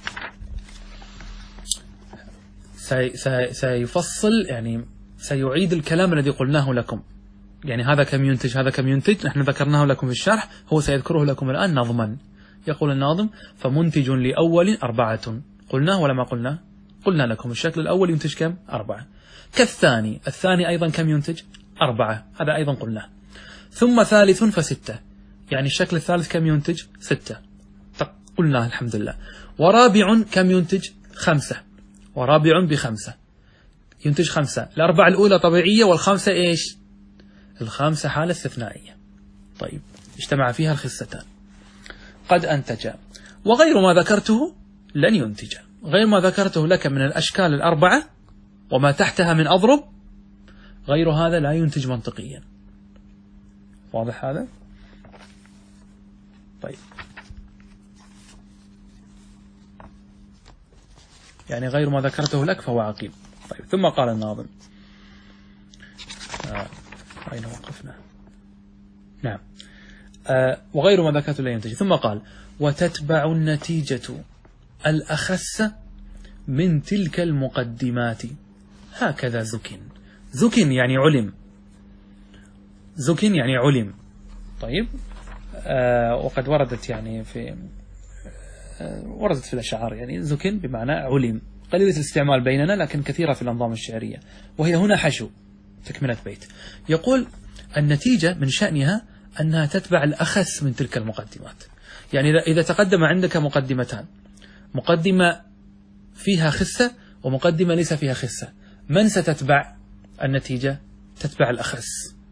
S1: سيفصل، يعني سيعيد الكلام الذي قلناه لكم، يعني هذا كم ينتج، هذا كم ينتج، نحن ذكرناه لكم في الشرح، هو سيذكره لكم الآن نظما. يقول الناظم فمنتج لأول 4. قلناه ولا ما قلناه؟ قلنا لكم الشكل الأول ينتج كم؟ 4. كالثاني، الثاني أيضا كم ينتج؟ 4، هذا أيضا قلناه. ثم ثالث ف6، يعني الشكل الثالث كم ينتج؟ 6، قلناه الحمد لله. ورابع كم ينتج؟ 5، ورابع ب5 ينتج 5. الأربعة الأولى طبيعية، والخامسة إيش؟ الخامسة حالة استثنائية. طيب اجتمع فيها الخستان، قد أنتج. وغير ما ذكرته لن ينتج، غير ما ذكرته لك من الأشكال 4 وما تحتها من أضرب، غير هذا لا ينتج منطقيا. واضح هذا؟ طيب يعني غير ما ذكرته لك فهو عقيم. طيب ثم قال الناظم أين وقفنا؟ نعم. وغير ما ذكرته لا ينتج. ثم قال وتتبع النتيجة الأخس من تلك المقدمات هكذا زكن يعني علم، طيب وقد وردت يعني وردت في الأشعار، يعني زكن بمعنى علم، قليلة الاستعمال بيننا لكن كثيرة في الأنظام الشعرية، وهي هنا حشو تكملة بيت. يقول النتيجة من شأنها أنها تتبع الأخس من تلك المقدمات، يعني إذا تقدم عندك مقدمتان، مقدمة فيها خسة ومقدمة ليس فيها خسة، من ستتبع النتيجة؟ تتبع الأخس.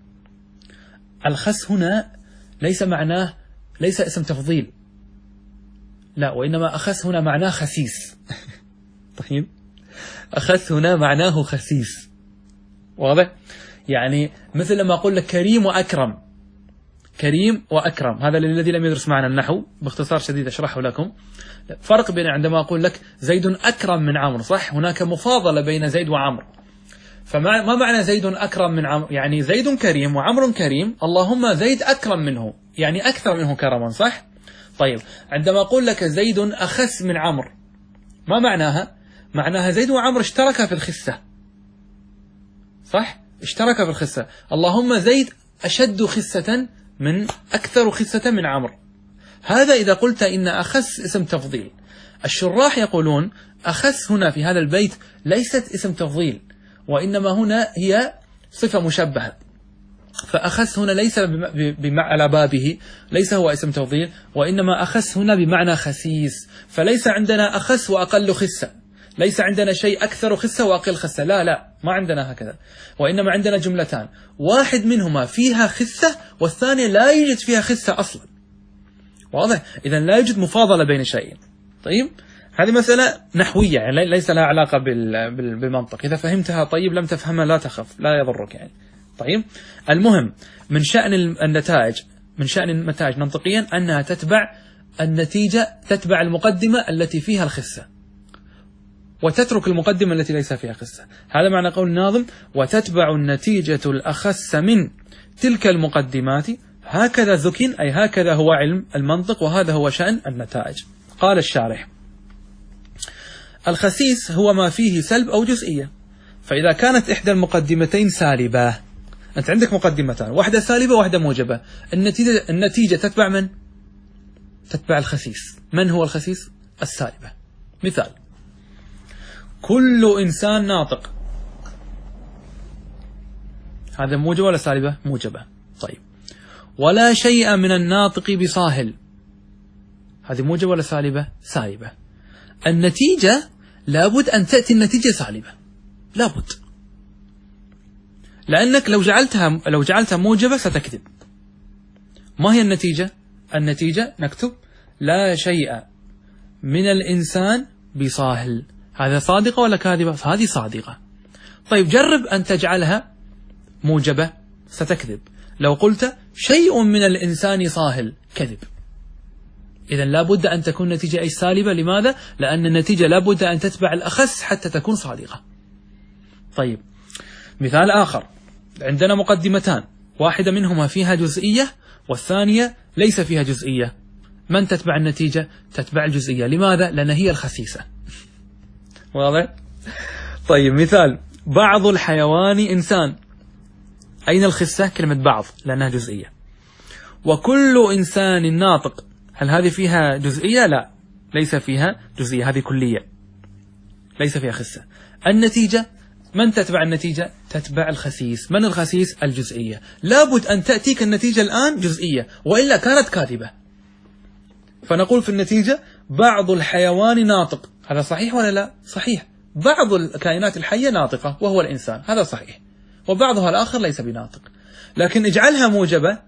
S1: الخس هنا ليس معناه، ليس اسم تفضيل، لا، وإنما أخس هنا معناه خسيس. طيب أخس هنا معناه خسيس، واضح؟ يعني مثل لما أقول لك كريم وأكرم، كريم وأكرم. هذا الذي لم يدرس معنا النحو باختصار شديد أشرحه لكم. فرق بين عندما أقول لك زيد أكرم من عمرو، صح، هناك مفاضلة بين زيد وعمرو. فما معنى زيد أكرم من عمرو؟ يعني زيد كريم وعمرو كريم، اللهم زيد أكرم منه، يعني أكثر منه كرما، صح؟ طيب عندما أقول لك زيد أخس من عمرو، ما معناها؟ معناها زيد وعمرو اشتركا في الخسة، صح؟ اشتركا في الخسة. اللهم زيد أشد خسة من أكثر خسة من عمرو. هذا إذا قلت إن أخس اسم تفضيل. الشراح يقولون أخس هنا في هذا البيت ليست اسم تفضيل، وإنما هنا هي صفة مشبهة. فأخس هنا ليس على بابه، ليس هو اسم تفضيل، وإنما أخس هنا بمعنى خسيس. فليس عندنا أخس وأقل خسة، ليس عندنا شيء أكثر خسة وأقل خسة، لا ما عندنا هكذا، وإنما عندنا جملتان، واحد منهما فيها خسة والثانية لا يوجد فيها خسة أصلا. واضح؟ إذن لا يوجد مفاضلة بين شيئين. طيب هذه مسألة نحوية، يعني ليس لها علاقة بالمنطق. إذا فهمتها طيب، لم تفهمها لا تخف، لا يضرك يعني. طيب المهم من شأن النتائج، من شأن النتائج منطقيا أنها تتبع النتيجة، تتبع المقدمة التي فيها الخسة وتترك المقدمة التي ليس فيها خسة. هذا معنى قول الناظم: وتتبع النتيجة الأخس من تلك المقدمات هكذا ذكين، أي هكذا هو علم المنطق، وهذا هو شأن النتائج. قال الشارح: الخسيس هو ما فيه سلب أو جزئية. فإذا كانت إحدى المقدمتين سالبة، أنت عندك مقدمتان، واحدة سالبة واحدة موجبة، النتيجة تتبع من؟ تتبع الخسيس. من هو الخسيس؟ السالبة. مثال: كل إنسان ناطق، هذا موجبة ولا سالبة؟ موجبة. طيب، ولا شيء من الناطق بصاهل، هذه موجبة ولا سالبة؟ سالبة. النتيجة لابد أن تأتي النتيجة سالبة، لابد، لأنك لو جعلتها موجبة ستكذب. ما هي النتيجة؟ النتيجة نكتب: لا شيء من الإنسان بصاهل. هذا صادقة ولا كاذبة؟ هذه صادقة. طيب جرب أن تجعلها موجبة، ستكذب. لو قلت شيء من الإنسان صاهل، كذب. إذن لابد أن تكون النتيجة أي سالبة. لماذا؟ لأن النتيجة لابد أن تتبع الأخس حتى تكون صادقة. طيب مثال آخر: عندنا مقدمتان، واحدة منهما فيها جزئية والثانية ليس فيها جزئية. من تتبع النتيجة؟ تتبع الجزئية. لماذا؟ لأن هي الخسيسة. واضح؟ طيب مثال: بعض الحيوان إنسان. أين الخسة؟ كلمة بعض، لأنها جزئية. وكل إنسان ناطق، هل هذه فيها جزئية؟ لا، ليس فيها جزئية، هذه كلية، ليس فيها خسة. النتيجة، من تتبع النتيجة؟ تتبع الخسيس. من الخسيس؟ الجزئية. لابد أن تأتيك النتيجة الآن جزئية، وإلا كانت كاذبة. فنقول في النتيجة: بعض الحيوان ناطق. هذا صحيح ولا لا؟ صحيح. بعض الكائنات الحية ناطقة وهو الإنسان، هذا صحيح، وبعضها الآخر ليس بناطق. لكن اجعلها موجبة،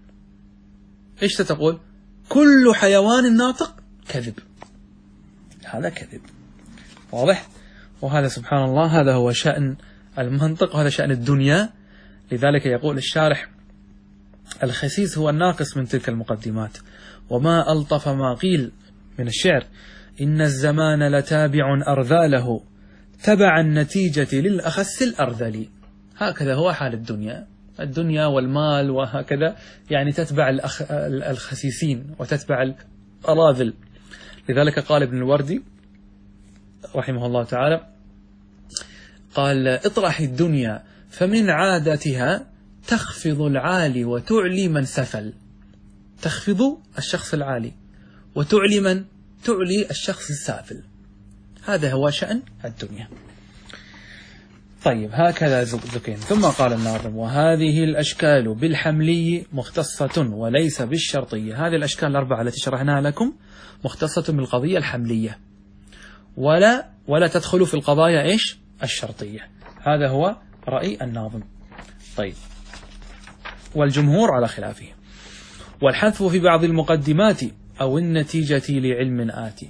S1: إيش ستقول؟ كل حيوان ناطق، كذب، هذا كذب. واضح؟ وهذا سبحان الله هذا هو شأن المنطق، وهذا شأن الدنيا. لذلك يقول الشارح: الخسيس هو الناقص من تلك المقدمات. وما ألطف ما قيل من الشعر: إن الزمان لتابع أرذاله تبع النتيجة للأخس الأرذل. هكذا هو حال الدنيا والمال وهكذا، يعني تتبع الخسيسين وتتبع الأراذل. لذلك قال ابن الوردي رحمه الله تعالى، قال: اطرح الدنيا فمن عادتها تخفض العالي وتعلي من سفل. تخفض الشخص العالي وتعلي من؟ تعلي الشخص السافل. هذا هو شأن الدنيا. طيب هكذا ذكين. ثم قال الناظم: وهذه الأشكال بالحملي مختصة وليس بالشرطية. هذه الأشكال الأربعة التي شرحناها لكم مختصة بالقضية الحملية، ولا تدخل في القضايا إيش؟ الشرطية. هذا هو رأي الناظم. طيب، والجمهور على خلافه. والحذف في بعض المقدمات أو النتيجة لعلم آتي.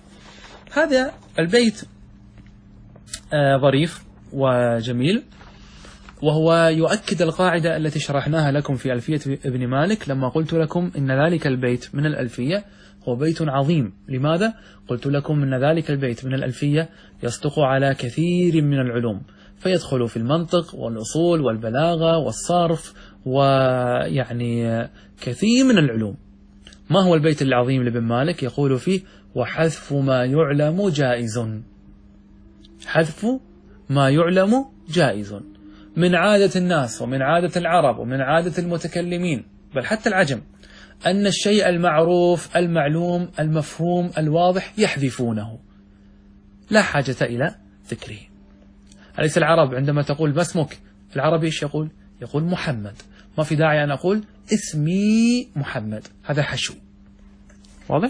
S1: هذا البيت ظريف وجميل، وهو يؤكد القاعدة التي شرحناها لكم في ألفية ابن مالك لما قلت لكم إن ذلك البيت من الألفية هو بيت عظيم. لماذا؟ قلت لكم إن ذلك البيت من الألفية يصدق على كثير من العلوم، فيدخل في المنطق والأصول والبلاغة والصرف ويعني كثير من العلوم. ما هو البيت العظيم لابن مالك؟ يقول فيه: وحذف ما يعلم جائز. حذف ما يعلم جائز، من عادة الناس ومن عادة العرب ومن عادة المتكلمين بل حتى العجم أن الشيء المعروف المعلوم المفهوم الواضح يحذفونه، لا حاجة إلى ذكره. أليس العرب عندما تقول ما اسمك، العربي إيش يقول؟ يقول محمد، ما في داعي أن أقول اسمي محمد، هذا حشو. واضح؟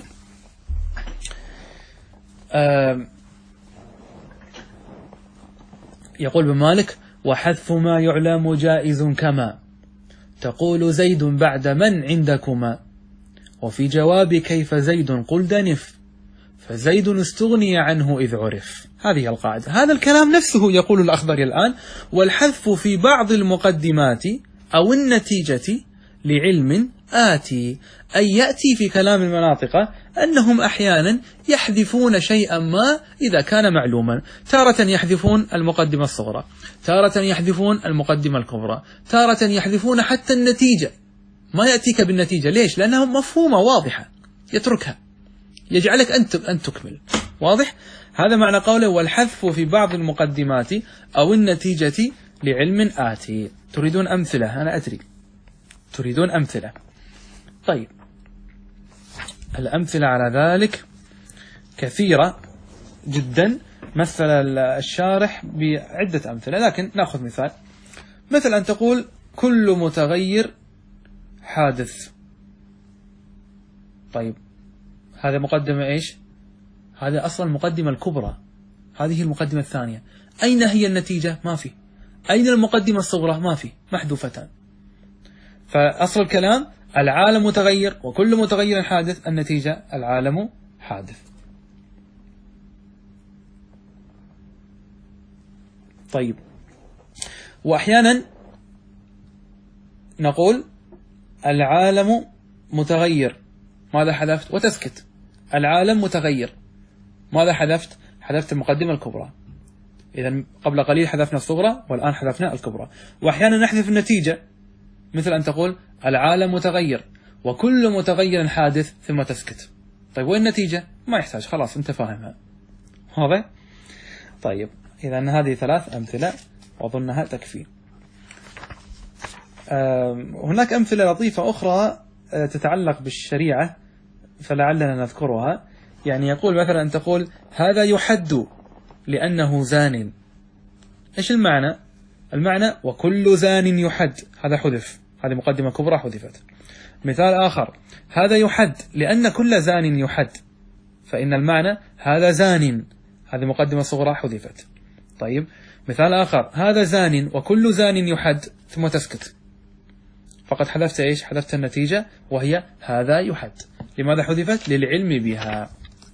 S1: يقول ابن مالك: وحذف ما يعلم جائز كما تقول زيد بعد من عندكما، وفي جواب كيف زيد قل دنف، فزيد استغني عنه إذ عرف. هذه القاعدة. هذا الكلام نفسه يقول الأخضري الآن: والحذف في بعض المقدمات أو النتيجة لعلم آتي، أي يأتي في كلام المناطق أنهم أحيانا يحذفون شيئا ما إذا كان معلوما، تارة يحذفون المقدمة الصغرى، تارة يحذفون المقدمة الكبرى، تارة يحذفون حتى النتيجة، ما يأتيك بالنتيجة. ليش؟ لأنها مفهومة واضحة، يتركها، يجعلك أن تكمل. واضح؟ هذا معنى قوله: والحذف في بعض المقدمات أو النتيجة لعلم آتي. تريدون أمثلة؟ أنا أدري تريدون أمثلة. طيب، الأمثلة على ذلك كثيرة جدا، مثل الشارح بعدة أمثلة، لكن نأخذ مثال. مثل أن تقول: كل متغير حادث. طيب، هذا مقدمة إيش؟ هذا أصلا المقدمة الكبرى، هذه المقدمة الثانية. أين هي النتيجة؟ ما في. أين المقدمة الصغرى؟ ما في، محذوفتان. فأصل الكلام: العالم متغير وكل متغير حادث، النتيجة العالم حادث. طيب، وأحيانا نقول العالم متغير، ماذا حذفت؟ وتسكت. العالم متغير، ماذا حذفت؟ حذفت المقدمة الكبرى. إذن قبل قليل حذفنا الصغرى والآن حذفنا الكبرى. وأحيانا نحذف النتيجة، مثل أن تقول العالم متغير وكل متغير حادث ثم تسكت. طيب، وين النتيجة؟ ما يحتاج، خلاص أنت فاهمها. واضح؟ طيب، إذن هذه 3 أمثلة وأظنها تكفي. هناك أمثلة لطيفة أخرى تتعلق بالشريعة فلعلنا نذكرها. يعني يقول مثلا أن تقول: هذا يحد لأنه زان. إيش المعنى؟ المعنى: وكل زان يحد، هذا حذف، هذه مقدمة كبرى حذفت. مثال آخر: هذا يحد لأن كل زان يحد، فإن المعنى: هذا زان، هذه مقدمة صغرى حذفت. طيب، مثال آخر: هذا زان وكل زان يحد، ثم تسكت، فقد حذفت إيش؟ حذفت النتيجة وهي هذا يحد. لماذا حذفت؟ للعلم بها.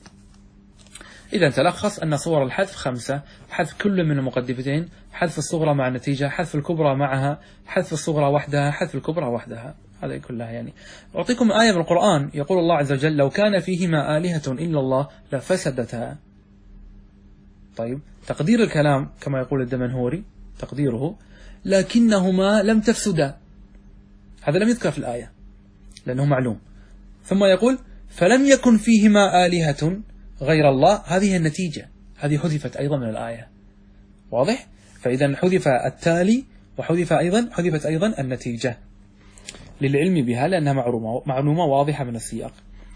S1: إذا تلخص أن صور الحذف 5: حذف كل من المقدمتين، حذف الصغرى مع النتيجة، حذف الكبرى معها، حذف الصغرى وحدها، حذف الكبرى وحدها. هذه كلها يعني. أعطيكم آية من القرآن، يقول الله عز وجل: لو كان فيهما آلهة إلا الله لفسدتا. طيب، تقدير الكلام كما يقول الدمنهوري تقديره: لكنهما لم تفسدا. هذا لم يذكر في الآية لأنه معلوم. ثم يقول: فلم يكن فيهما آلهة غير الله، هذه النتيجة، هذه حذفت أيضا من الآية. واضح؟ فإذا حذف التالي وحذفت أيضا النتيجة للعلم بها لأنها معلومة واضحة من السياق.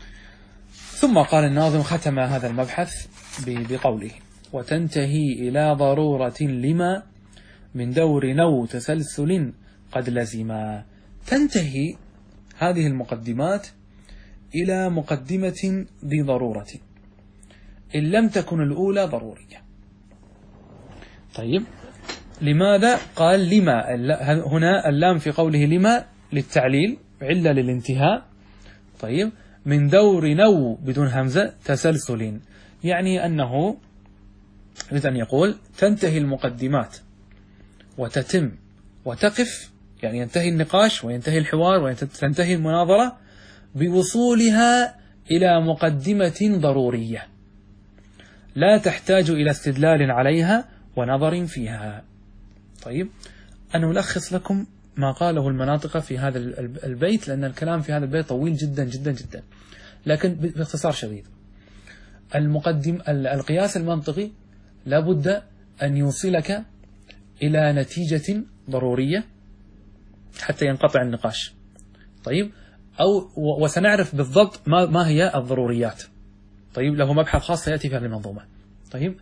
S1: ثم قال الناظم ختم هذا المبحث بقوله: وتنتهي إلى ضرورة لما من دور نو تسلسل قد لزما. تنتهي هذه المقدمات إلى مقدمة ذي ضرورة إن لم تكن الأولى ضرورية. طيب، لماذا قال لما؟ هنا اللام في قوله لما للتعليل، علة للانتهاء. طيب، من دور نو بدون همزة تسلسل، يعني أنه يريد أن يقول تنتهي المقدمات وتتم وتقف، يعني ينتهي النقاش وينتهي الحوار وتنتهي المناظرة بوصولها إلى مقدمة ضرورية لا تحتاج إلى استدلال عليها ونظر فيها. طيب، أنا ألخص لكم ما قاله المناطق في هذا البيت، لأن الكلام في هذا البيت طويل جدا جدا جدا، لكن باختصار شديد. القياس المنطقي لابد أن يوصلك إلى نتيجة ضرورية حتى ينقطع النقاش. طيب، وسنعرف بالضبط ما هي الضروريات. طيب، له مبحث خاص سيأتي في هذه المنظومة. طيب،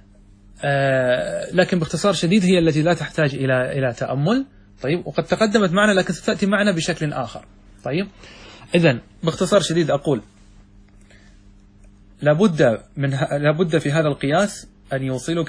S1: لكن باختصار شديد هي التي لا تحتاج إلى تأمل. طيب، وقد تقدمت معنا لكن ستأتي معنا بشكل آخر. طيب، إذن باختصار شديد أقول لابد في هذا القياس أن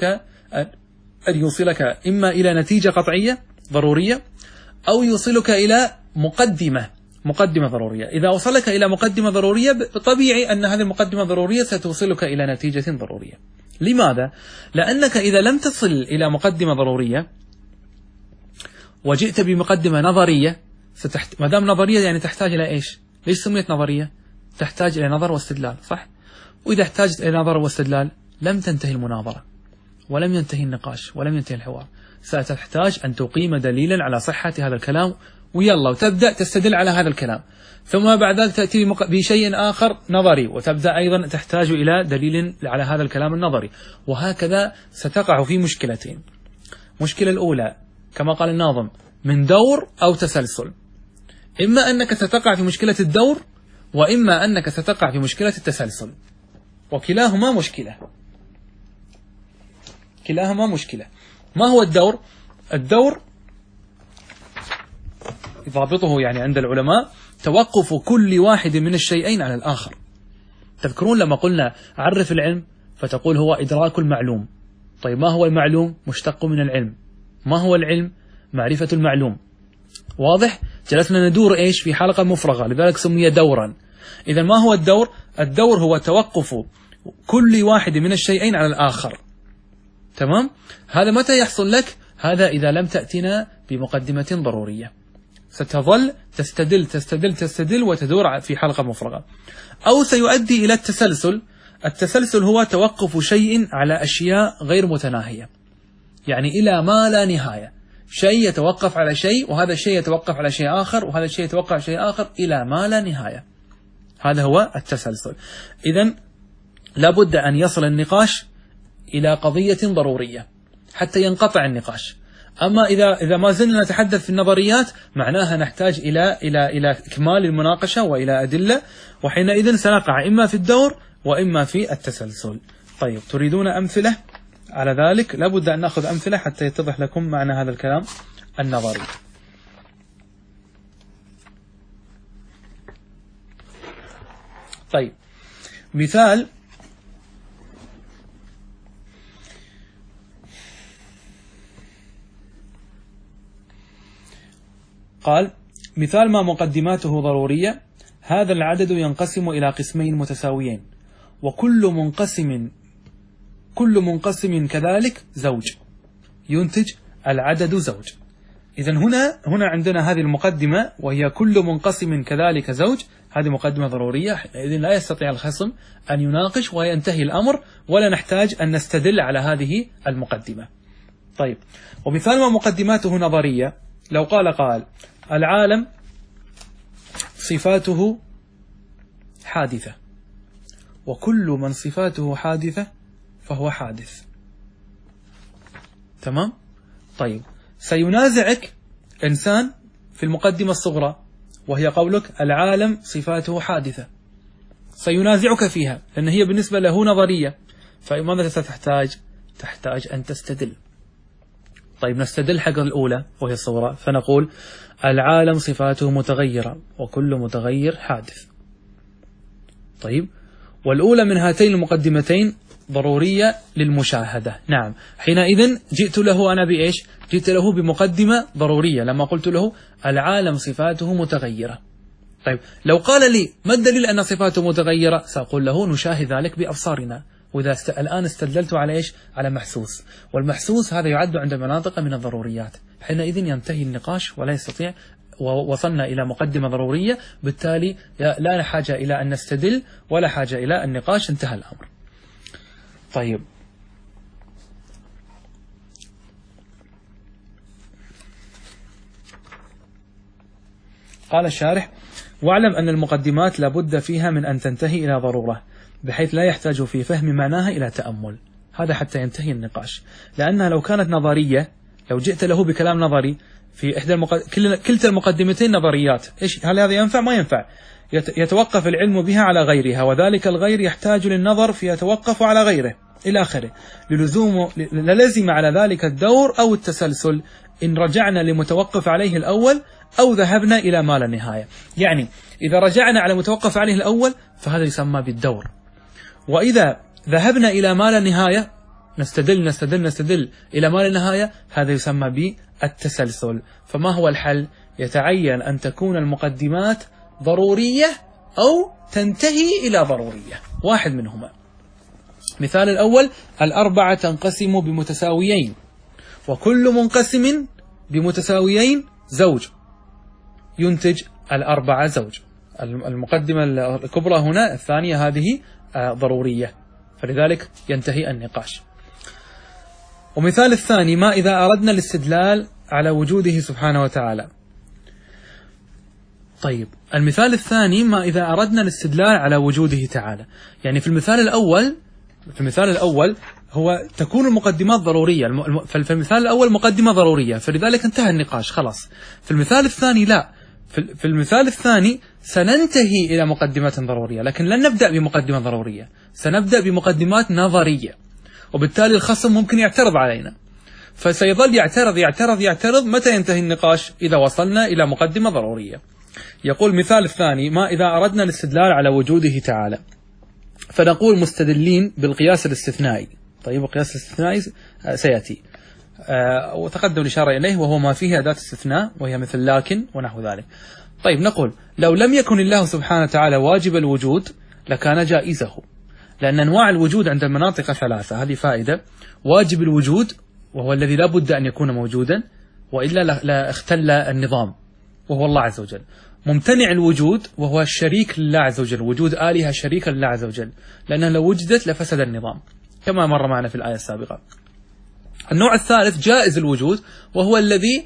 S1: يوصلك إما إلى نتيجة قطعية ضرورية، أو يوصلك إلى مقدمة ضرورية. إذا وصلك إلى مقدمة ضرورية طبيعي أن هذه المقدمة الضرورية ستوصلك إلى نتيجة ضرورية. لماذا؟ لأنك إذا لم تصل إلى مقدمة ضرورية وجئت بمقدمة نظرية، ما دام نظرية يعني تحتاج إلى إيش؟ ليش سميت نظرية؟ تحتاج إلى نظر واستدلال، صح؟ وإذا احتاجت إلى نظر واستدلال لم تنتهي المناظرة ولم ينتهي النقاش ولم ينتهي الحوار. ستحتاج أن تقيم دليلا على صحة هذا الكلام وتبدأ تستدل على هذا الكلام، ثم بعد ذلك تأتي بشيء آخر نظري وتبدأ أيضا تحتاج إلى دليل على هذا الكلام النظري، وهكذا ستقع في مشكلتين. المشكلة الأولى كما قال الناظم من دور أو تسلسل، إما أنك ستقع في مشكلة الدور وإما أنك ستقع في مشكلة التسلسل، وكلاهما مشكلة. ما هو الدور؟ الدور ضابطه يعني عند العلماء توقف كل واحد من الشيئين على الآخر. تذكرون لما قلنا عرف العلم فتقول هو إدراك المعلوم. طيب، ما هو المعلوم؟ مشتق من العلم. ما هو العلم؟ معرفة المعلوم. واضح؟ جلسنا ندور إيش في حلقة مفرغة، لذلك سمي دورا. إذا ما هو الدور؟ الدور هو توقف كل واحد من الشيئين على الآخر. تمام؟ هذا متى يحصل لك؟ هذا إذا لم تأتنا بمقدمة ضرورية، ستظل تستدل وتدور في حلقة مفرغة. أو سيؤدي إلى التسلسل. التسلسل هو توقف شيء على أشياء غير متناهية، يعني إلى ما لا نهاية. شيء يتوقف على شيء، وهذا الشيء يتوقف على شيء آخر، وهذا الشيء يتوقف على شيء آخر إلى ما لا نهاية. هذا هو التسلسل. إذن لابد أن يصل النقاش إلى قضية ضرورية حتى ينقطع النقاش. أما إذا ما زلنا نتحدث في النظريات معناها نحتاج إلى إكمال المناقشة وإلى أدلة، وحينئذ سنقع إما في الدور وإما في التسلسل. طيب، تريدون أمثلة على ذلك؟ لابد أن نأخذ أمثلة حتى يتضح لكم معنى هذا الكلام النظري. طيب، مثال قال مثال ما مقدماته ضرورية: هذا العدد ينقسم إلى قسمين متساويين، وكل منقسم كذلك زوج، ينتج العدد زوج. إذن هنا عندنا هذه المقدمة وهي كل منقسم كذلك زوج، هذه مقدمة ضرورية. إذن لا يستطيع الخصم أن يناقش وينتهي الأمر، ولا نحتاج أن نستدل على هذه المقدمة. طيب، ومثال ما مقدماته نظرية لو قال العالم صفاته حادثة، وكل من صفاته حادثة فهو حادث. تمام؟ طيب، سينازعك إنسان في المقدمة الصغرى وهي قولك العالم صفاته حادثة، سينازعك فيها لأن هي بالنسبة له نظرية. فماذا ستحتاج؟ تحتاج أن تستدل. طيب، نستدل حق الأولى وهي الصغرى، فنقول العالم صفاته متغيرة وكل متغير حادث. طيب، والأولى من هاتين المقدمتين ضرورية للمشاهدة. نعم، حينئذ جئت له أنا بإيش؟ جئت له بمقدمة ضرورية لما قلت له العالم صفاته متغيرة. طيب، لو قال لي ما الدليل أن صفاته متغيرة؟ سأقول له نشاهد ذلك بأبصارنا. وإذا الآن استدللت على إيش؟ على محسوس، والمحسوس هذا يعد عند المناطق من الضروريات، حينئذ ينتهي النقاش ولا يستطيع، ووصلنا إلى مقدمة ضرورية، بالتالي لا حاجة إلى أن نستدل ولا حاجة إلى النقاش، انتهى الأمر. طيب، قال الشارح: واعلم أن المقدمات لا بد فيها من أن تنتهي إلى ضرورة، بحيث لا يحتاج في فهم معناها إلى تأمل، هذا حتى ينتهي النقاش. لأنها لو كانت نظرية، لو جئت له بكلام نظري في إحدى كلتا المقدمتين نظريات، هل هذا ينفع؟ ما ينفع. يتوقف العلم بها على غيرها، وذلك الغير يحتاج للنظر فيتوقف على غيره إلى آخره. للزم على ذلك الدور أو التسلسل إن رجعنا لمتوقف عليه الأول أو ذهبنا إلى ما لا نهاية. يعني إذا رجعنا على متوقف عليه الأول فهذا يسمى بالدور، وإذا ذهبنا إلى ما لا نهاية نستدل إلى ما لا نهاية، هذا يسمى بالتسلسل. فما هو الحل؟ يتعين أن تكون المقدمات ضرورية أو تنتهي إلى ضرورية، واحد منهما. مثال الأول: الأربعة تنقسم بمتساويين، وكل منقسم بمتساويين زوج، ينتج الأربعة زوج. المقدمة الكبرى هنا الثانية هذه ضرورية، فلذلك ينتهي النقاش. ومثال الثاني: ما إذا أردنا الاستدلال على وجوده سبحانه وتعالى. طيب، المثال الثاني: ما إذا أردنا الاستدلال على وجوده تعالى. يعني في المثال الأول هو تكون المقدمات ضرورية، في المثال الأول مقدمة ضرورية، فلذلك انتهى النقاش خلاص. في المثال الثاني لا، في المثال الثاني سننتهي إلى مقدمة ضرورية، لكن لن نبدأ بمقدمة ضرورية، سنبدأ بمقدمات نظرية، وبالتالي الخصم ممكن يعترض علينا، فسيظل يعترض. متى ينتهي النقاش؟ إذا وصلنا إلى مقدمة ضرورية. يقول مثال الثاني: ما إذا أردنا الاستدلال على وجوده تعالى، فنقول مستدلين بالقياس الاستثنائي. طيب، القياس الاستثنائي سيأتي وتقدم الإشارة إليه، وهو ما فيه أداة استثناء، وهي مثل لكن ونحو ذلك. طيب، نقول لو لم يكن الله سبحانه وتعالى واجب الوجود لكان جائزه، لأن أنواع الوجود عند المناطق ثلاثة. هذه فائدة. واجب الوجود وهو الذي لا بد أن يكون موجودا، وإلا لا اختل النظام، وهو الله عز وجل. ممتنع الوجود وهو الشريك لله عز وجل، وجود آلهة شريكا لله عز وجل، لأنها لو وجدت لفسد النظام كما مر معنا في الآية السابقة. النوع الثالث جائز الوجود، وهو الذي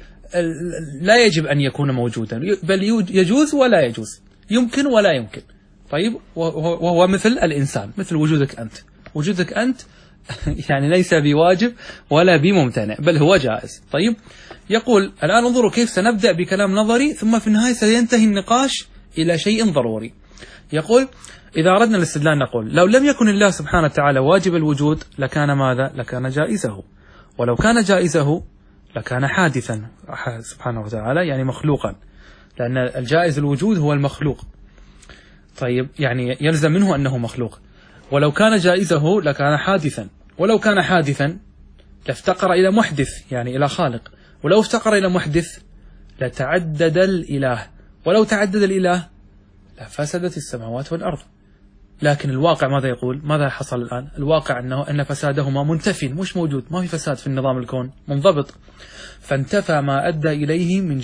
S1: لا يجب أن يكون موجودا، بل يجوز ولا يجوز، يمكن ولا يمكن. طيب، وهو مثل الإنسان، مثل وجودك أنت يعني ليس بواجب ولا بممتنع، بل هو جائز. طيب، يقول الآن انظروا كيف سنبدأ بكلام نظري، ثم في النهاية سينتهي النقاش إلى شيء ضروري. يقول: إذا أردنا الاستدلال نقول لو لم يكن الله سبحانه وتعالى واجب الوجود لكان ماذا؟ لكان جائزه، ولو كان جائزه لكان حادثا سبحانه وتعالى، يعني مخلوقا، لأن الجائز الوجود هو المخلوق. طيب، يعني يلزم منه أنه مخلوق. ولو كان جائزه لكان حادثا، ولو كان حادثا لافتقر إلى محدث، يعني إلى خالق، ولو افتقر إلى محدث لتعدد الإله، ولو تعدد الإله لفسدت السماوات والأرض. لكن الواقع ماذا يقول؟ ماذا حصل الآن؟ الواقع أن فسادهما منتفي، مش موجود، ما في فساد في النظام الكون، منضبط. فانتفى ما أدى إليه من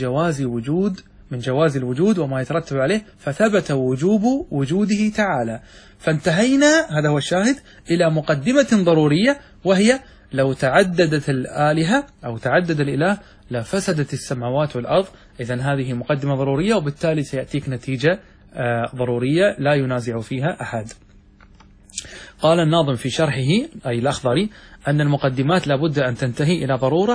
S1: جواز الوجود وما يترتب عليه، فثبت وجوب وجوده تعالى. فانتهينا، هذا هو الشاهد، إلى مقدمة ضرورية، وهي لو تعددت الآلهة أو تعدد الإله لفسدت السماوات والأرض. إذن هذه مقدمة ضرورية، وبالتالي سيأتيك نتيجة ضرورية لا ينازع فيها أحد. قال الناظم في شرحه أي الأخضري أن المقدمات لابد أن تنتهي إلى ضرورة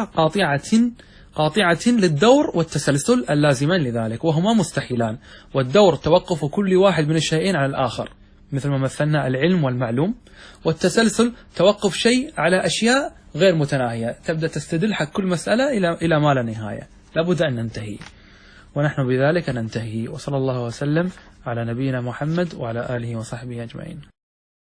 S1: قاطعة للدور والتسلسل اللازمان لذلك، وهما مستحيلان. والدور توقف كل واحد من الشيئين على الآخر، مثل ما مثلنا العلم والمعلوم. والتسلسل توقف شيء على أشياء غير متناهية، تبدأ تستدل حق كل مسألة إلى ما لا نهاية. لابد أن ننتهي، ونحن بذلك ننتهي. وصلى الله وسلم على نبينا محمد وعلى آله وصحبه أجمعين.